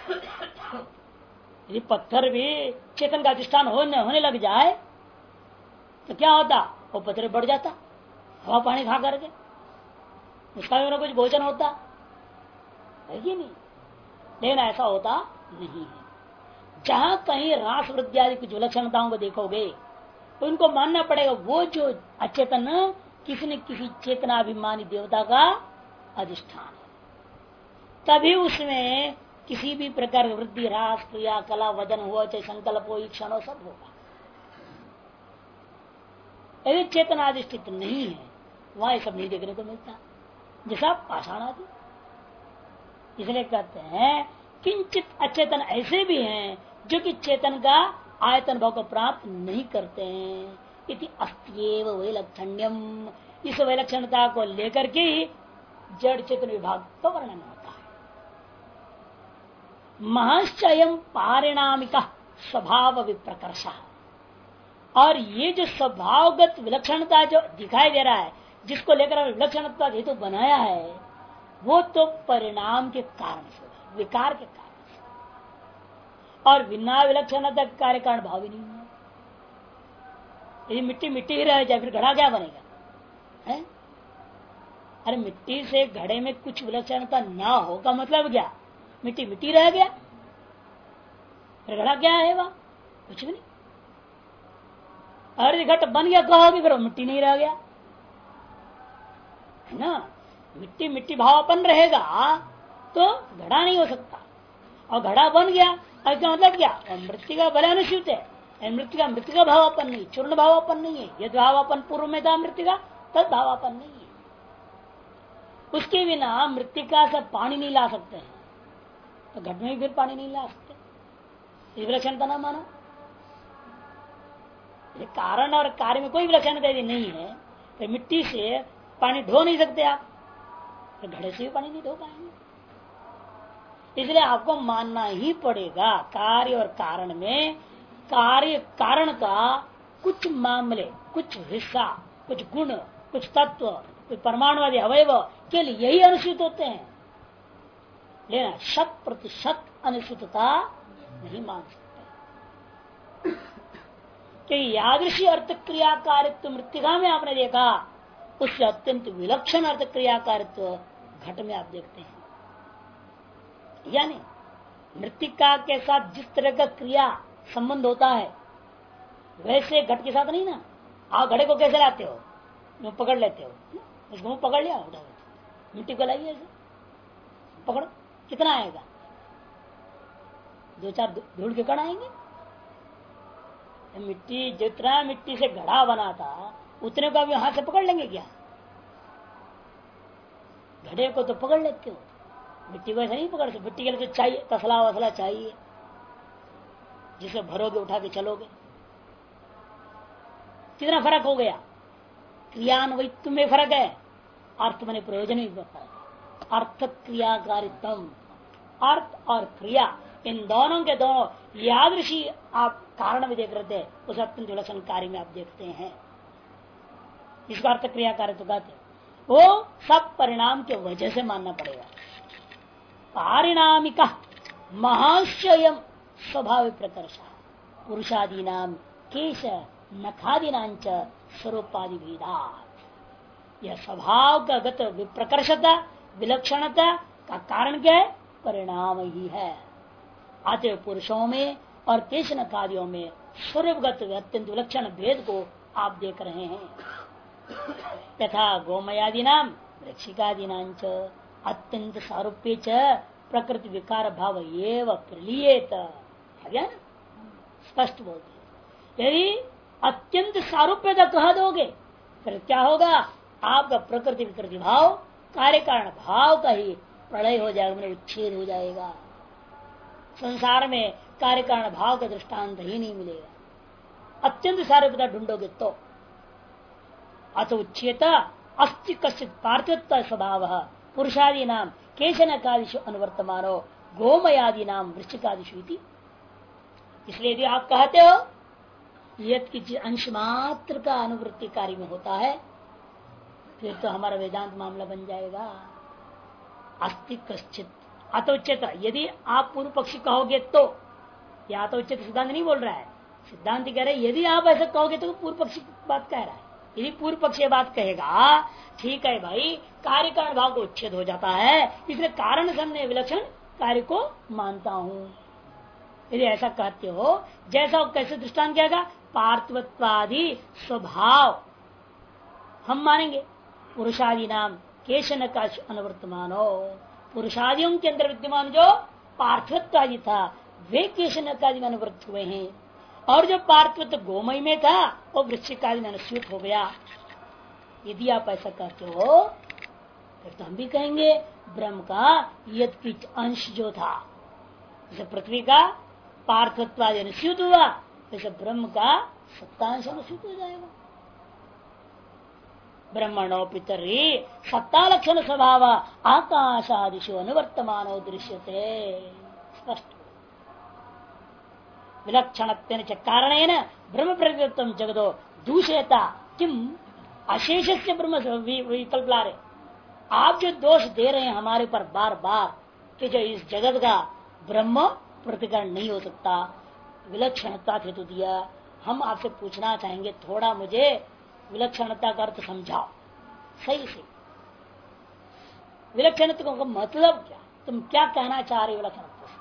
यदि पत्थर भी चेतन का अधिष्ठान होने लग जाए तो क्या होता, वो पत्थर बढ़ जाता हवा पानी खा करके, उसका भी कुछ भोजन होता है कि नहीं, लेकिन ऐसा होता नहीं है। जहां कहीं रास वृद्धि आदि कुछ विलक्षणताओं को देखोगे तो उनको मानना पड़ेगा वो जो अचेतन किसी न किसी चेतनाभिमानी देवता का अधिष्ठान है, तभी उसमें किसी भी प्रकार वृद्धि ह्रास क्रिया कला वजन हुआ, चाहे संकल्प हो, इच्छा हो, सब होगा। यदि चेतनाधिष्ठित नहीं है वहां ये सब नहीं देखने को मिलता, जैसा पाषाण आदि। इसलिए कहते हैं किंचित अचेतन ऐसे भी हैं जो कि चेतन का आयतन भाव को प्राप्त नहीं करते हैं। इति अस्त्येव वैलक्षण्यम, इस वैलक्षणता को लेकर के जड़ चेतन विभाग का वर्णन होता है। महश्चयम पारिणामिका स्वभाव विप्रकर्ष, और ये जो स्वभावगत विलक्षणता जो दिखाई दे रहा है, जिसको लेकर विलक्षणता हेतु बनाया है, वो तो परिणाम के कारण से, विकार के कारण से, और बिना विलक्षणता के कार्य कारण भाव ही नहीं है। यदि मिट्टी मिट्टी ही रह जाए फिर घड़ा क्या बनेगा है? अरे मिट्टी से घड़े में कुछ विलक्षणता ना हो का मतलब क्या, मिट्टी मिट्टी रह गया, फिर घड़ा क्या है वह, कुछ भी नहीं। अरे घट बन गया कहोगे फिर मिट्टी नहीं रह गया है ना। मिट्टी मिट्टी भावापन रहेगा तो घड़ा नहीं हो सकता, और घड़ा बन गया इसका मतलब क्या, मृतिका भले अनुसूत है, मृतिका भावापन नहीं, चूर्ण भावापन नहीं है। यद भावापन पूर्व में था मृतिका, तद भावापन नहीं है। उसके बिना मृतिका से पानी नहीं ला सकते हैं, तो घट में भी फिर पानी नहीं ला सकते। विलक्षणता ना मानो, कारण और कार्य में कोई विलक्षणता यदि नहीं है तो मिट्टी से पानी धो नहीं सकते आप, तो घड़े से भी पानी नहीं धो पाएंगे। इसलिए आपको मानना ही पड़ेगा कार्य और कारण में, कार्य कारण का कुछ मामले, कुछ हिस्सा, कुछ गुण, कुछ तत्व, कुछ परमाणुवादी अवयव के लिए यही अनुसूत होते हैं, लेकिन 100% अनुसूतता नहीं मान सकते। कि यादृशी अर्थ क्रियाकारित्व मृतिका में आपने देखा, उससे अत्यंत विलक्षण अर्थ क्रियाकारित्व घट में आप देखते हैं। यानी मृतिका के साथ जिस तरह का क्रिया संबंध होता है वैसे घट के साथ नहीं ना। आप घड़े को कैसे लाते हो, मुंह पकड़ लेते हो, उसको मुंह पकड़ लिया, उठा मिट्टी को लाइए ऐसे पकड़ो, कितना आएगा, 2-4 धूल के कण आएंगे। मिट्टी जितना मिट्टी से घड़ा बना था उतने को भी हाथ से पकड़ लेंगे क्या, घड़े को तो पकड़ लेते हो, मिट्टी को ऐसा नहीं पकड़ सकते। मिट्टी के लिए तो चाहिए तसला वसला चाहिए, जिसे भरोगे उठा के चलोगे। कितना फर्क हो गया, क्रियान्वयित्व में फर्क है, अर्थ माने प्रयोजन में फर्क है। अर्थ क्रियाकारित्व, अर्थ और क्रिया इन दोनों के दोनों यादृशी आप कारण भी देख रहे थे, उस अत्यंत विलक्षण कार्य में आप देखते हैं। इसका अर्थ क्रियाकारित्व कहते हैं, वो सब परिणाम के वजह से मानना पड़ेगा। पारिणामिका महाशयम स्वभाव प्रकर्षा पुरुषादि नाम केश नखादीनांच स्वरूपादि भेदा, यह स्वभाव का गत प्रकर्षता विलक्षणता का कारण क्या है, परिणाम ही है। आते पुरुषों में और केश नखादियों में स्वरूपगत अत्यंत विलक्षण भेद को आप देख रहे हैं। यथा गोमयादि नाम वृक्षिकादि नाच अत्यंत सारूप्य च प्रकृति विकार भाव एवं प्रलिएत ना, स्पष्ट बोलते। यदि अत्यंत सारूप्यता कह दोगे फिर क्या होगा, आपका प्रकृति विकृति भाव कार्य कारण भाव का ही प्रलय हो जाएगा, मतलब उच्छेद हो जाएगा। संसार में कार्य कारण भाव का दृष्टांत ही नहीं मिलेगा। अत्यंत सारूप्यता ढूंढोगे तो अथ उच्चेत अस्ति कश्चित पार्थिवत्व स्वभाव पुरुषादि नाम केचन कादिशु अनुवर्तमानो गोमयादि नाम वृश्चिकादिशु। इसलिए यदि आप कहते हो यद किसी अंश मात्र का अनुवृत्ति कार्य में होता है फिर तो हमारा वेदांत मामला बन जाएगा। अस्ति कश्चित अतोचित, यदि आप पूर्व पक्षी कहोगे तो, या अतोचित सिद्धांत नहीं बोल रहा है, सिद्धांत कह रहे यदि आप ऐसा कहोगे तो पूर्व पक्षी बात कह रहा है। यदि पूर्व पक्षी बात कहेगा ठीक है भाई, कार्य कारण भाव को उच्छेद हो जाता है, इसलिए कारण से हमने विलक्षण कार्य को मानता हूं। यदि ऐसा कहते हो, जैसा कैसे दृष्टांत कहेगा, पार्थिवत्वादि स्वभाव हम मानेंगे। पुरुषादि नाम केशन का अनुवर्तमानो, पुरुषादियों के अंदर विद्यमान जो पार्थिवत्वादि था वे केशन कादि में अनुवृत्त हुए हैं, और जो पार्थिवत्व गोमय में था वो वृश्चिकादि में अनुस्यूत हो गया। यदि आप ऐसा कहते हो फिर तो हम भी कहेंगे ब्रह्म का यद किच अंश जो था, जैसे पृथ्वी का पार्थिवत्वादि अनुस्यूत हुआ, वैसे ब्रह्म का सत्तांश अनुस्यूत हो जाएगा। ब्रह्मणो पितरी सत्ता लक्षण स्वभाव आकाशादिशु अनुवर्तमानो दृश्यते। स्पष्ट विलक्षण कारण ब्रह्म प्रकृतम जगदो दूषयता किम अशेष से ब्रह्म विकल्प ला रहे। आप जो दोष दे रहे हैं हमारे पर बार बार कि जो इस जगत का ब्रह्म प्रतिकरण नहीं हो सकता, विलक्षणता हेतु दिया। हम आपसे पूछना चाहेंगे, थोड़ा मुझे विलक्षणता का अर्थ समझाओ सही से। विलक्षणता का मतलब क्या, तुम क्या कहना चाह रहे हो विलक्षणता से?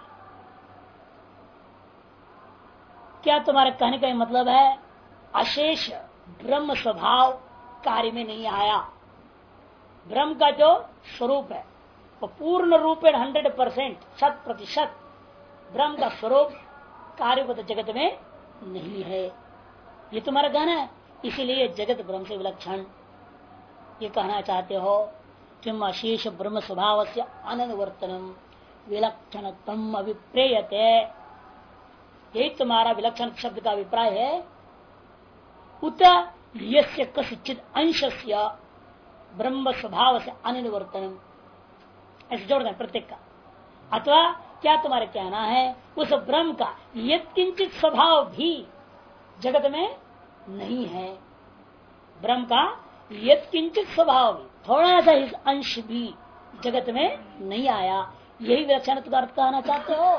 क्या तुम्हारे कहने का मतलब है अशेष ब्रह्म स्वभाव कार्य में नहीं आया? ब्रह्म का जो स्वरूप है वो पूर्ण रूप 100% 100% ब्रह्म का स्वरूप कार्यगत जगत में नहीं है, ये तुम्हारा कहना है। इसीलिए जगत ब्रह्म से विलक्षण ये कहना चाहते हो। किम अशेष ब्रह्म स्वभाव से अननुवर्तनम विलक्षणतम अभिप्रेयते, यही तुम्हारा विलक्षण शब्द का अभिप्राय है। उत यस्य कसिचित अंशस्य ब्रह्म स्वभाव से अनिवर्तनम, ऐसे जोड़ दें प्रत्येक का। अथवा क्या तुम्हारे कहना है उस ब्रह्म का यत्किंचित स्वभाव भी जगत में नहीं है, ब्रह्म का यत्किंचित स्वभाव भी थोड़ा सा इस अंश भी जगत में नहीं आया, यही विलक्षण अर्थ कहना चाहते हो।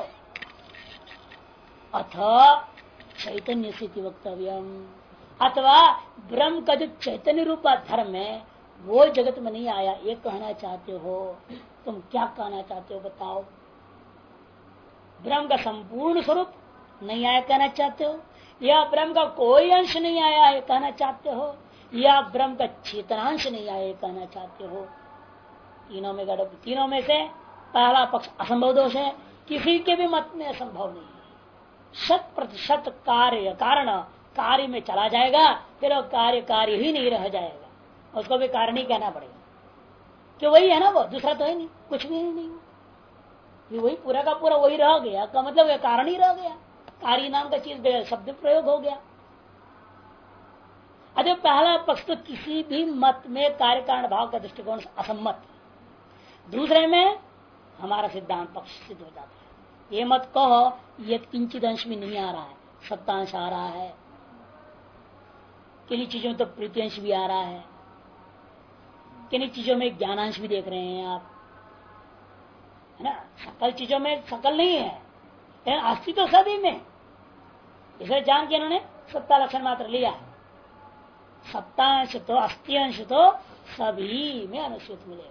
अथ चैतन्य स्थिति वक्तव्यम, अथवा ब्रह्म का जो चैतन्य रूपा धर्म है वो जगत में नहीं आया, ये कहना चाहते हो। तुम क्या कहना चाहते हो बताओ? ब्रह्म का संपूर्ण स्वरूप नहीं आया कहना चाहते हो, या ब्रह्म का कोई अंश नहीं आया है कहना चाहते हो, या ब्रह्म का चेतनांश नहीं आया कहना चाहते हो? तीनों में से पहला पक्ष असंभव दोष है, किसी के भी मत में असंभव नहीं है। 100% कार्य कारण कार्य में चला जाएगा, फिर वो कार्य ही नहीं रह जाएगा, उसको भी कारण ही कहना पड़ेगा कि वही है ना, वो दूसरा तो है नहीं, कुछ भी नहीं, ये वही पूरा का पूरा वही रह गया का मतलब कारण ही रह गया, कार्य नाम का चीज शब्द प्रयोग हो गया। अरे पहला पक्ष तो किसी भी मत में कार्य कारण भाव का दृष्टिकोण से असम्मत, दूसरे में हमारा सिद्धांत पक्ष सिद्ध हो जाता है। ये मत कहो ये किंचित अंश में नहीं आ रहा है, सत्तांश आ रहा है, किन्हीं चीजों में तो प्रीत्यंश भी आ रहा है, किन्हीं चीजों में ज्ञानांश भी देख रहे हैं आप, है ना। सकल चीजों में सकल नहीं है, अस्थि तो सभी में, इसे जान के इन्होंने सत्ता लक्षण मात्र लिया है। सत्तांश तो अस्थि अंश तो सभी में अनुसूत मिलेगा।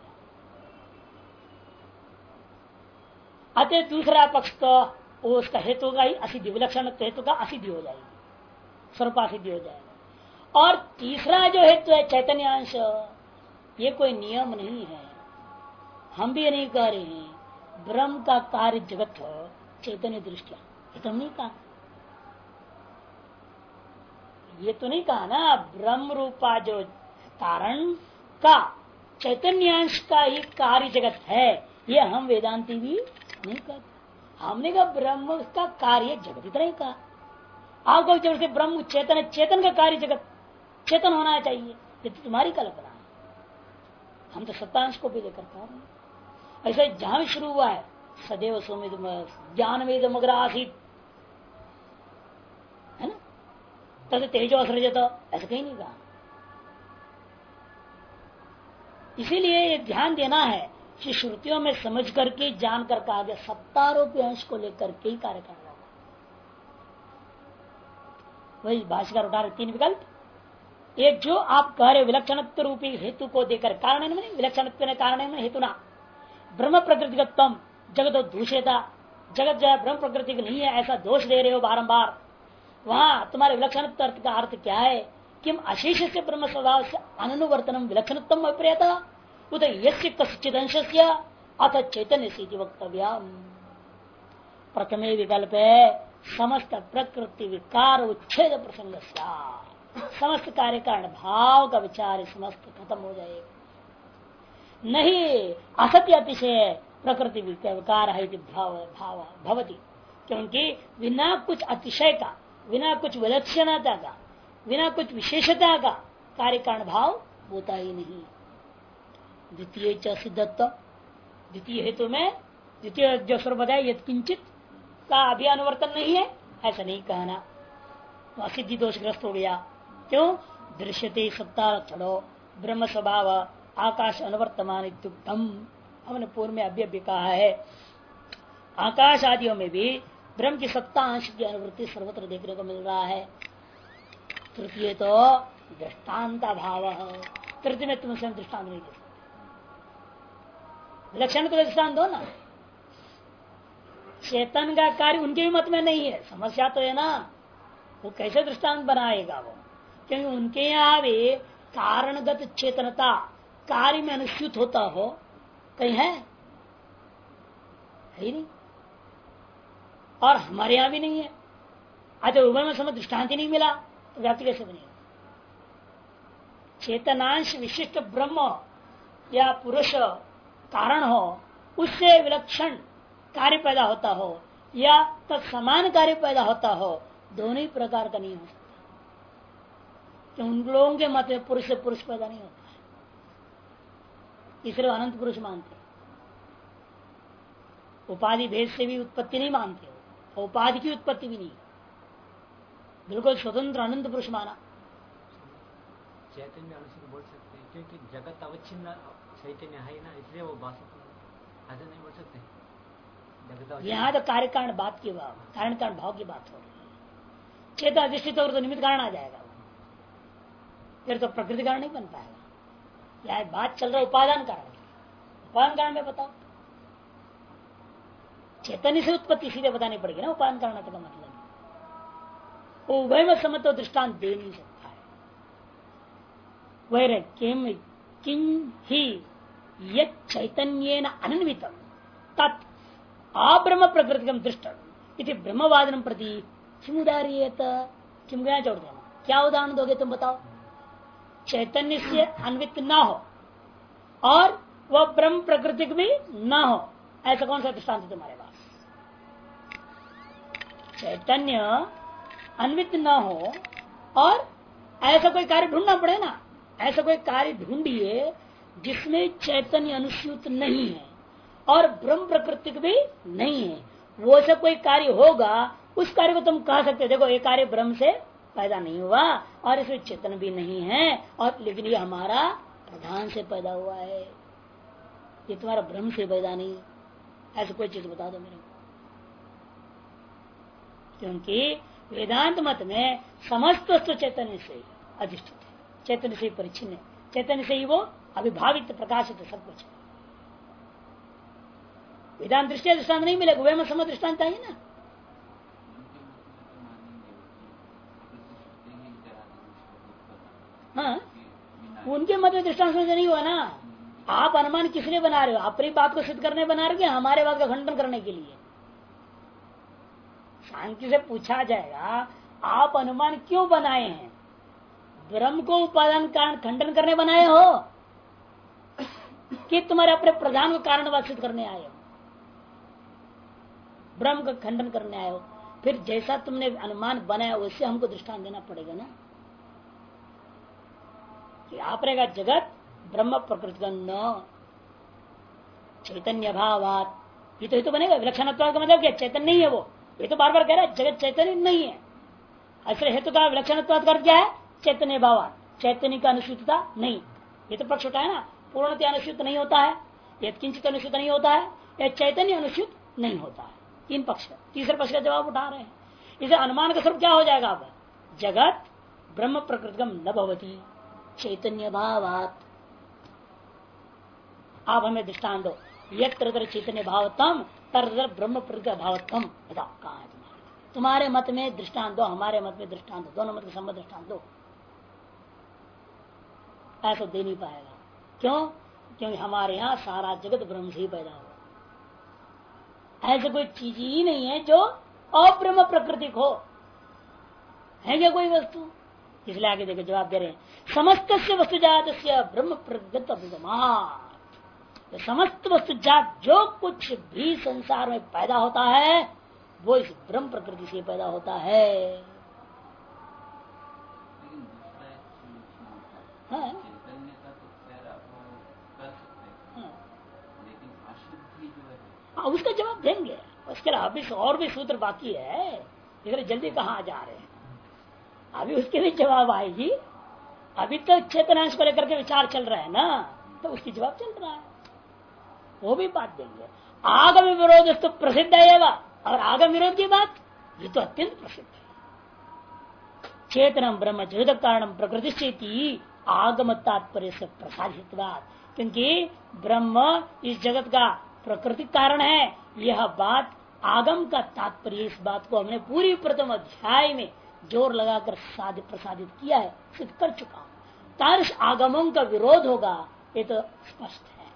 अतः दूसरा पक्ष तो उसका हेतु का ही असिद्धि, विलक्षण हेतु का असिद्धि हो जाएगी, स्वरूपासिद्धि हो जाएगा। और तीसरा जो हेतु है चैतन्यांश, ये कोई नियम नहीं है, हम भी नहीं कह रहे हैं, ब्रह्म का कार्य जगत चैतन्य दृष्टिया, ये तो नहीं कहा, ये तो नहीं कहा ना। ब्रह्म रूपा जो कारण का चैतन्यांश का ही कार्य जगत है, ये हम वेदांती भी नहीं कहते। हमने कहा ब्रह्म का कार्य जगत, इतना ही कहा। आपको जब से ब्रह्म चेतन, चेतन का कार्य जगत चेतन होना चाहिए, ये तो तुम्हारी कल्पना है। हम तो सत्तांश को भी लेकर कह रहे हैं। ऐसा जहां भी शुरू हुआ है सदैव सोमित ज्ञान वेद मग्र आसित, है ना, तद तेजो असृजत, ऐसा कहीं नहीं कहा। इसीलिए ये ध्यान देना है कि श्रुतियों में समझ करके जान कर कहा गया सत्तारोपी अंश को लेकर के ही कार्य करना होगा। वही भाष्यकार उठा रहे 3 विकल्प। एक जो आप कह रहे विलक्षणत्व रूपी हेतु को देकर, कारण विलक्षणत्व ने कारण हेतु ना, ब्रह्म प्रकृतिगतम जगत दूषिता, जगत जो है ब्रह्म प्रकृति की नहीं है ऐसा दोष दे रहे हो बारंबार। वहां तुम्हारे विलक्षणत्व अर्थ का अर्थ क्या है? किम अशेष से ब्रह्म स्वभाव से अनुवर्तनम विलक्षणत्म अभिप्रेता उत यस्य कश्चिद अंशस्य अथ चैतन्य से वक्तव्य। प्रथमे विकल्प है समस्त प्रकृति विकार उच्छेद प्रसंग, समस्त कार्य कारण भाव का विचार समस्त खत्म हो जाएगा। नहीं असत्य अतिशय प्रकृति विकार है भाव भवती, क्योंकि बिना कुछ अतिशय का, बिना कुछ विलक्षणता का, बिना कुछ विशेषता का कार्य कारण भाव होता ही नहीं। द्वितीय सिद्धत्व, द्वितीय हेतु में द्वितीय जो स्वर बताया यद किंचित का अभी अनुवर्तन नहीं है, ऐसा नहीं कहना, तो असिद्धि दोषग्रस्त हो गया। क्यों? दृश्यते सत्ता लक्षणो ब्रह्म स्वभाव आकाश अनुवर्तमान इत्युक्तम। हमने पूर्व में अभी कहा है आकाश आदियों में भी ब्रह्म की सत्ता अंश की अनुवृत्ति सर्वत्र देखने को मिल रहा है। तृतीय तो दृष्टान्त भाव, तृतीय में तुम स्वयं दृष्टान्त नहीं दे सकते, विलक्षण तो दृष्टान्त दो ना। चेतन का कार्य उनके भी मत में नहीं है, समस्या तो है ना, वो कैसे दृष्टांत बनाएगा वो? क्योंकि उनके यहाँ भी कारणगत चेतनता कार्य में अनुस्यूत होता हो कहीं है ही नहीं, और हमारे यहाँ भी नहीं है। अतः उभय में समय दृष्टांत ही नहीं मिला तो व्याप्ति कैसे बनेगा? चेतनांश विशिष्ट ब्रह्म या पुरुष कारण हो, उससे विलक्षण कार्य पैदा होता हो या तत्समान कार्य पैदा होता हो, दोनों ही प्रकार का नहीं हो सकता। तो उन लोगों के मत में पुरुष से पुरुष पैदा नहीं होता है, इसलिए अनंत पुरुष मानते। उपाधि भेद से भी उत्पत्ति नहीं मानते हो, उपाधि की उत्पत्ति भी नहीं, बिल्कुल स्वतंत्र अनंत पुरुष माना। चैतन्य अनुसार बोल सकते हैं क्योंकि जगत अवच्छिन्न चैतन्य है ना, इसलिए वो बात ऐसे नहीं बोल सकते। यहाँ तो कार्य कारण बात की बात, कारण कारण भाव की बात हो रही है। चेतन अधिष्ठित और तो निमित्त कारण आ जाएगा, फिर तो प्रकृति कारण नहीं बन पाएगा। यह बात चल रहा है उपादान कारण, उपादान कारण में बताओ, चैतन्य से उत्पत्ति सीधे बतानी पड़ेगी ना उपादान कारण का मतलब। वो उभय में समझ तो दृष्टांत दे नहीं सकता है। वह किम किं ही यत् चैतन्येन अनन्वितम तत् अब्रह्म प्रकृतिकम दृष्ट इति ब्रह्मवादनम प्रति किम उदाहरियत, किम क्या जोड़ देना, क्या उदाहरण दोगे तुम बताओ? चैतन्य से अन्वित न हो और वह ब्रह्म प्रकृतिक भी न हो, ऐसा कौन सा दृष्टांत है तुम्हारे पास? चैतन्य अन्वित न हो और ऐसा कोई कार्य ढूंढना पड़े ना, ऐसा कोई कार्य ढूंढिए जिसमें चैतन्य अनुसूत नहीं है और ब्रह्म प्रकृतिक भी नहीं है। वो सब कोई कार्य होगा, उस कार्य को तुम कह सकते देखो ये कार्य ब्रह्म से पैदा नहीं हुआ और इसमें चेतन भी नहीं है, और लेकिन ये हमारा प्रधान से पैदा हुआ है, ये तुम्हारा ब्रह्म से पैदा नहीं। ऐसे कोई चीज बता दो मेरे को। क्योंकि वेदांत मत में समस्त वस्तु चैतन्य से ही अधिष्ठित है, चैतन्य से ही परिचिन्न है, चैतन्य से ही वो अभिभावित प्रकाशित सब कुछ। वेदांत दृष्टि दृष्टांत नहीं मिलेगा, वे में समय दृष्टांत चाहिए ना। हाँ, उनके मत में दृष्टांत से नहीं हुआ ना, आप अनुमान किस लिए बना रहे हो? अपनी बात को सिद्ध करने बना रहे हो, हमारे बात का खंडन करने के लिए? सांख्य से पूछा जाएगा आप अनुमान क्यों बनाए हैं? ब्रह्म को उपादान कारण खंडन करने बनाए हो कि तुम्हारे अपने प्रधान को कारण सिद्ध करने आए हो? ब्रह्म का खंडन करने आए हो। फिर जैसा तुमने अनुमान बनाया वैसे हमको दृष्टांत देना पड़ेगा ना कि आप रहेगा जगत ब्रह्म प्रकृति का न चैतन्य भावात। ये तो बनेगा विलक्षणत्व का मतलब क्या? चैतन्य नहीं है वो। ये तो बार बार कह रहा है जगत चैतन्य नहीं है। ऐसे हेतु का विलक्षणत्व कर क्या है? चैतन्य भावात, चैतन्य का अनुसूचिता नहीं। ये तो पक्ष उठा है ना, पूर्णतया अनुसूचित नहीं होता है, यत्किंचित अनुसूचित नहीं होता है, या चैतन्य अनुसूचित नहीं होता है। तीन पक्ष, तीसरे पक्ष का जवाब उठा रहे हैं। इसे अनुमान का स्वरूप क्या हो जाएगा? अब जगत ब्रह्म प्रकृतिगम न भवती चैतन्य भावात। आप हमें दृष्टान दो, यत्र चैतन्य भावतम तर ब्रह्म प्रकृति भावतम। बताओ कहाँ है तुम्हारे मत में दृष्टांत दो, हमारे मत में दृष्टांत दो, दोनों मत के संबंध दृष्टांत दो। ऐसा दे नहीं पाएगा। क्यों? क्योंकि हमारे यहाँ सारा जगत ब्रह्म से ही पैदा हुआ। ऐसे कोई चीज ही नहीं है जो अब्रह्म प्रकृति हो। है क्या कोई वस्तु? इसलिए आगे देखो जवाब दे रहे हैं, समस्त वस्तु जात से ब्रह्म प्रकृत अभिगमात्। समस्त वस्तु जात जो कुछ भी संसार में पैदा होता है वो इस ब्रह्म प्रकृति से पैदा होता है। हाँ? उसका जवाब देंगे। उसके अभी और भी सूत्र बाकी है, इसलिए जल्दी कहाँ जा रहे हैं? अभी उसके भी जवाब आएगी। अभी तो चेतनांश को लेकर के विचार चल रहा है ना, तो उसकी जवाब चल रहा है, वो भी बात देंगे। आगम विरोध तो प्रसिद्ध है और आगम विरोध की बात ये तो अत्यंत प्रसिद्ध है। चेतनम ब्रह्म जगत कारणम प्रकृति आगम तात्पर्य से प्रसादित बात, क्योंकि ब्रह्म इस जगत का प्रकृति कारण है। यह बात आगम का तात्पर्य, इस बात को हमने पूरी प्रथम अध्याय में जोर लगाकर प्रसादित किया है, सिद्ध कर चुका हूं। तार्श आगमों का विरोध होगा ये तो स्पष्ट है।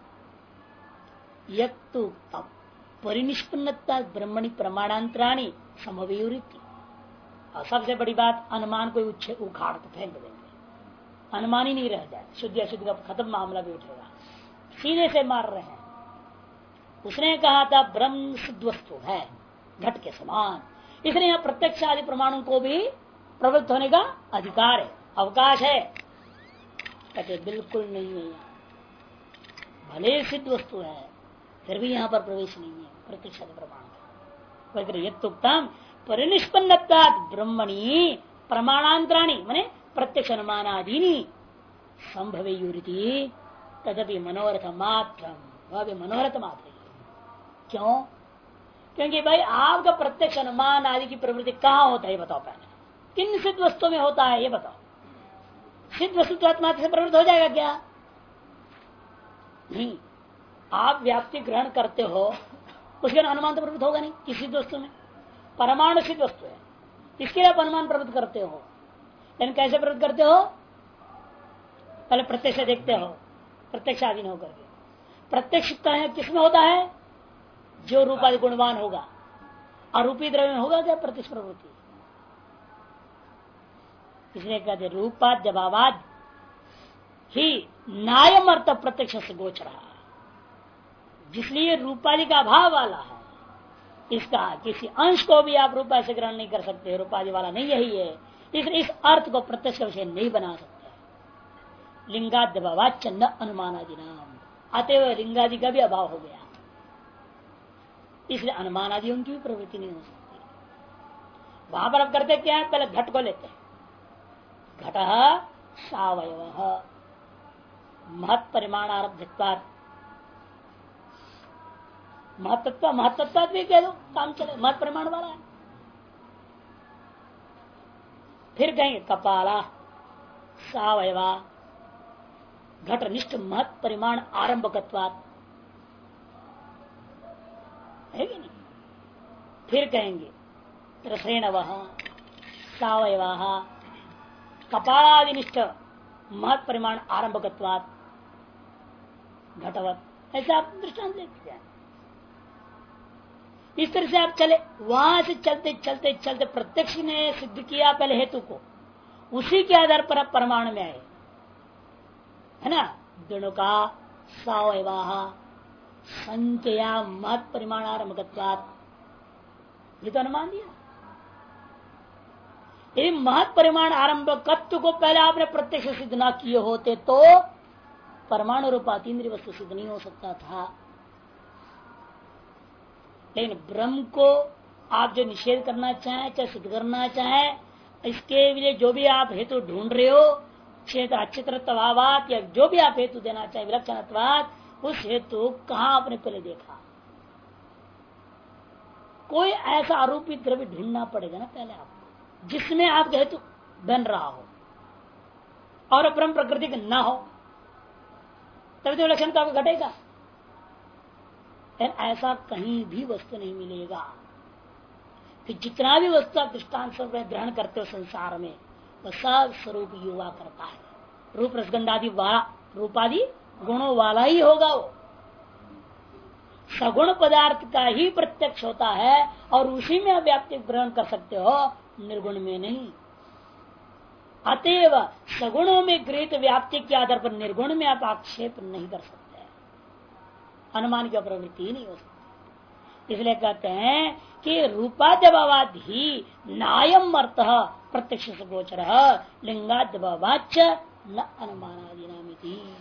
यत्तु परिनिष्पन्नता ब्रह्मणि प्रमाणांतराणी समवयुरिति। और सबसे बड़ी बात, अनुमान को उखाड़ तो फेंक देंगे, अनुमान ही नहीं रह जाए, शुद्ध अशुद्ध का खत्म मामला भी उठेगा। सीधे से मार रहे हैं। उसने कहा था ब्रह्म शुद्ध वस्तु है घट के समान, इसलिए यहाँ प्रत्यक्ष आदि प्रमाणों को भी प्रवृत्त होने का अधिकार है, अवकाश है। कहते बिल्कुल नहीं है, भले सिद्ध वस्तु है फिर भी यहाँ पर प्रवेश नहीं है प्रत्यक्ष आदि प्रमाण। यत्तुक्तम परिनिष्पन्नता ब्रह्मणि प्रमाणांतराणी माने प्रत्यक्ष अनुमानादीनी संभवेयुरिति तदपि मनोरथ मात्र, वह भी मनोरथ मात्र। क्यों? क्योंकि भाई आपका प्रत्यक्ष अनुमान आदि की प्रवृत्ति कहाँ होता है ये बताओ पहले। किन सिद्ध वस्तुओं में होता है ये बताओ। सिद्ध वस्तु तो आत्मा से प्रवृत्त हो जाएगा क्या? नहीं। आप व्याप्ति ग्रहण करते हो उसके अनुमान तो प्रवृत्त होगा नहीं किसी वस्तु में। परमाणु सिद्ध वस्तु है, इसके लिए आप अनुमान प्रवृत्त करते हो, लेकिन कैसे प्रवृत्त करते हो? पहले प्रत्यक्ष देखते हो, प्रत्यक्ष आधीन होकर के। प्रत्यक्ष किसमें होता है? जो रूपादि गुणवान होगा। और रूपी द्रव्य में होगा क्या प्रत्यक्ष प्रवृत्ति? इसलिए कहते रूपाद जबावाद ही नायम अर्थ प्रत्यक्ष से गोच रहा, जिसलिए रूपादि का अभाव वाला है, इसका किसी अंश को भी आप रूपा से ग्रहण नहीं कर सकते, रूपादि वाला नहीं यही है, इसलिए इस अर्थ को प्रत्यक्ष का विषय नहीं बना सकते। लिंगाद जबावाद न अनुमानादि नाम, अतएव लिंगादि का भी अभाव हो गया, इसलिए अनुमान आदि उनकी भी प्रवृत्ति नहीं हो सकती। वहां पर अब करते क्या है? पहले घट को लेते हैं। घट सावयव महत् परिमाण आरब्धत्वात्, महत्त्व महत्त्व भी कह दो काम चले, महत् परिमाण वाला है। फिर कहेंगे कपाला सावयवा घटनिष्ठ महत् परिमाण आरंभकत्वात्, है कि नहीं? फिर कहेंगे त्रसेणवः सावयवाः कपालादिनिष्ठ महत् परिमाण आरंभकत्वात् घटवत, ऐसे आप दृष्टांत देखते हैं। इस तरह से आप चले, वहां से चलते चलते चलते प्रत्यक्ष ने सिद्ध किया पहले हेतु को, उसी के आधार पर आप प्रमाण में आए, है ना। दोनों का सवयवाह संचया मत परिमाण आरम्भकत्वात्, ये तो अनुमान दिया। यदि महत परिमाण आरंभकत्व को पहले आपने प्रत्यक्ष सिद्ध न किए होते तो परमाणु रूपातीन्द्रिय वस्तु सिद्ध नहीं हो सकता था। लेकिन ब्रह्म को आप जो निषेध करना चाहें, चाहे सिद्ध करना चाहें, इसके लिए जो भी आप हेतु ढूंढ रहे हो, क्षेत्र अचित्रत्वाद या जो भी आप हेतु देना चाहे विलक्षणत्वाद, उस हेतु कहाँ आपने पहले देखा? कोई ऐसा आरोपित द्रव्य ढूंढना पड़ेगा ना पहले आपको, जिसमें आपका हेतु बन रहा हो और ब्रह्म प्रकृति का न हो, तभी तो विलक्षण का घटेगा। ऐसा कहीं भी वस्तु नहीं मिलेगा कि जितना भी वस्तु आप दृष्टांत स्वरूप ग्रहण करते हो संसार में, वह सब स्वरूप युवा करता है। रूप रसगंधादि वाला, रूपादि गुणों वाला ही होगा। वो सगुण पदार्थ का ही प्रत्यक्ष होता है और उसी में आप व्याप्ति ग्रहण कर सकते हो, निर्गुण में नहीं। अतएव सगुणों में गृहीत व्याप्ति के आधार पर निर्गुण में आप आक्षेप नहीं कर सकते, अनुमान की प्रवृत्ति ही नहीं हो सकती। इसलिए कहते हैं कि रूपाद्यभावाद ही नायम अर्थ प्रत्यक्ष से गोचर, लिंगाद्यभावाच न अनुमानादि नामिति।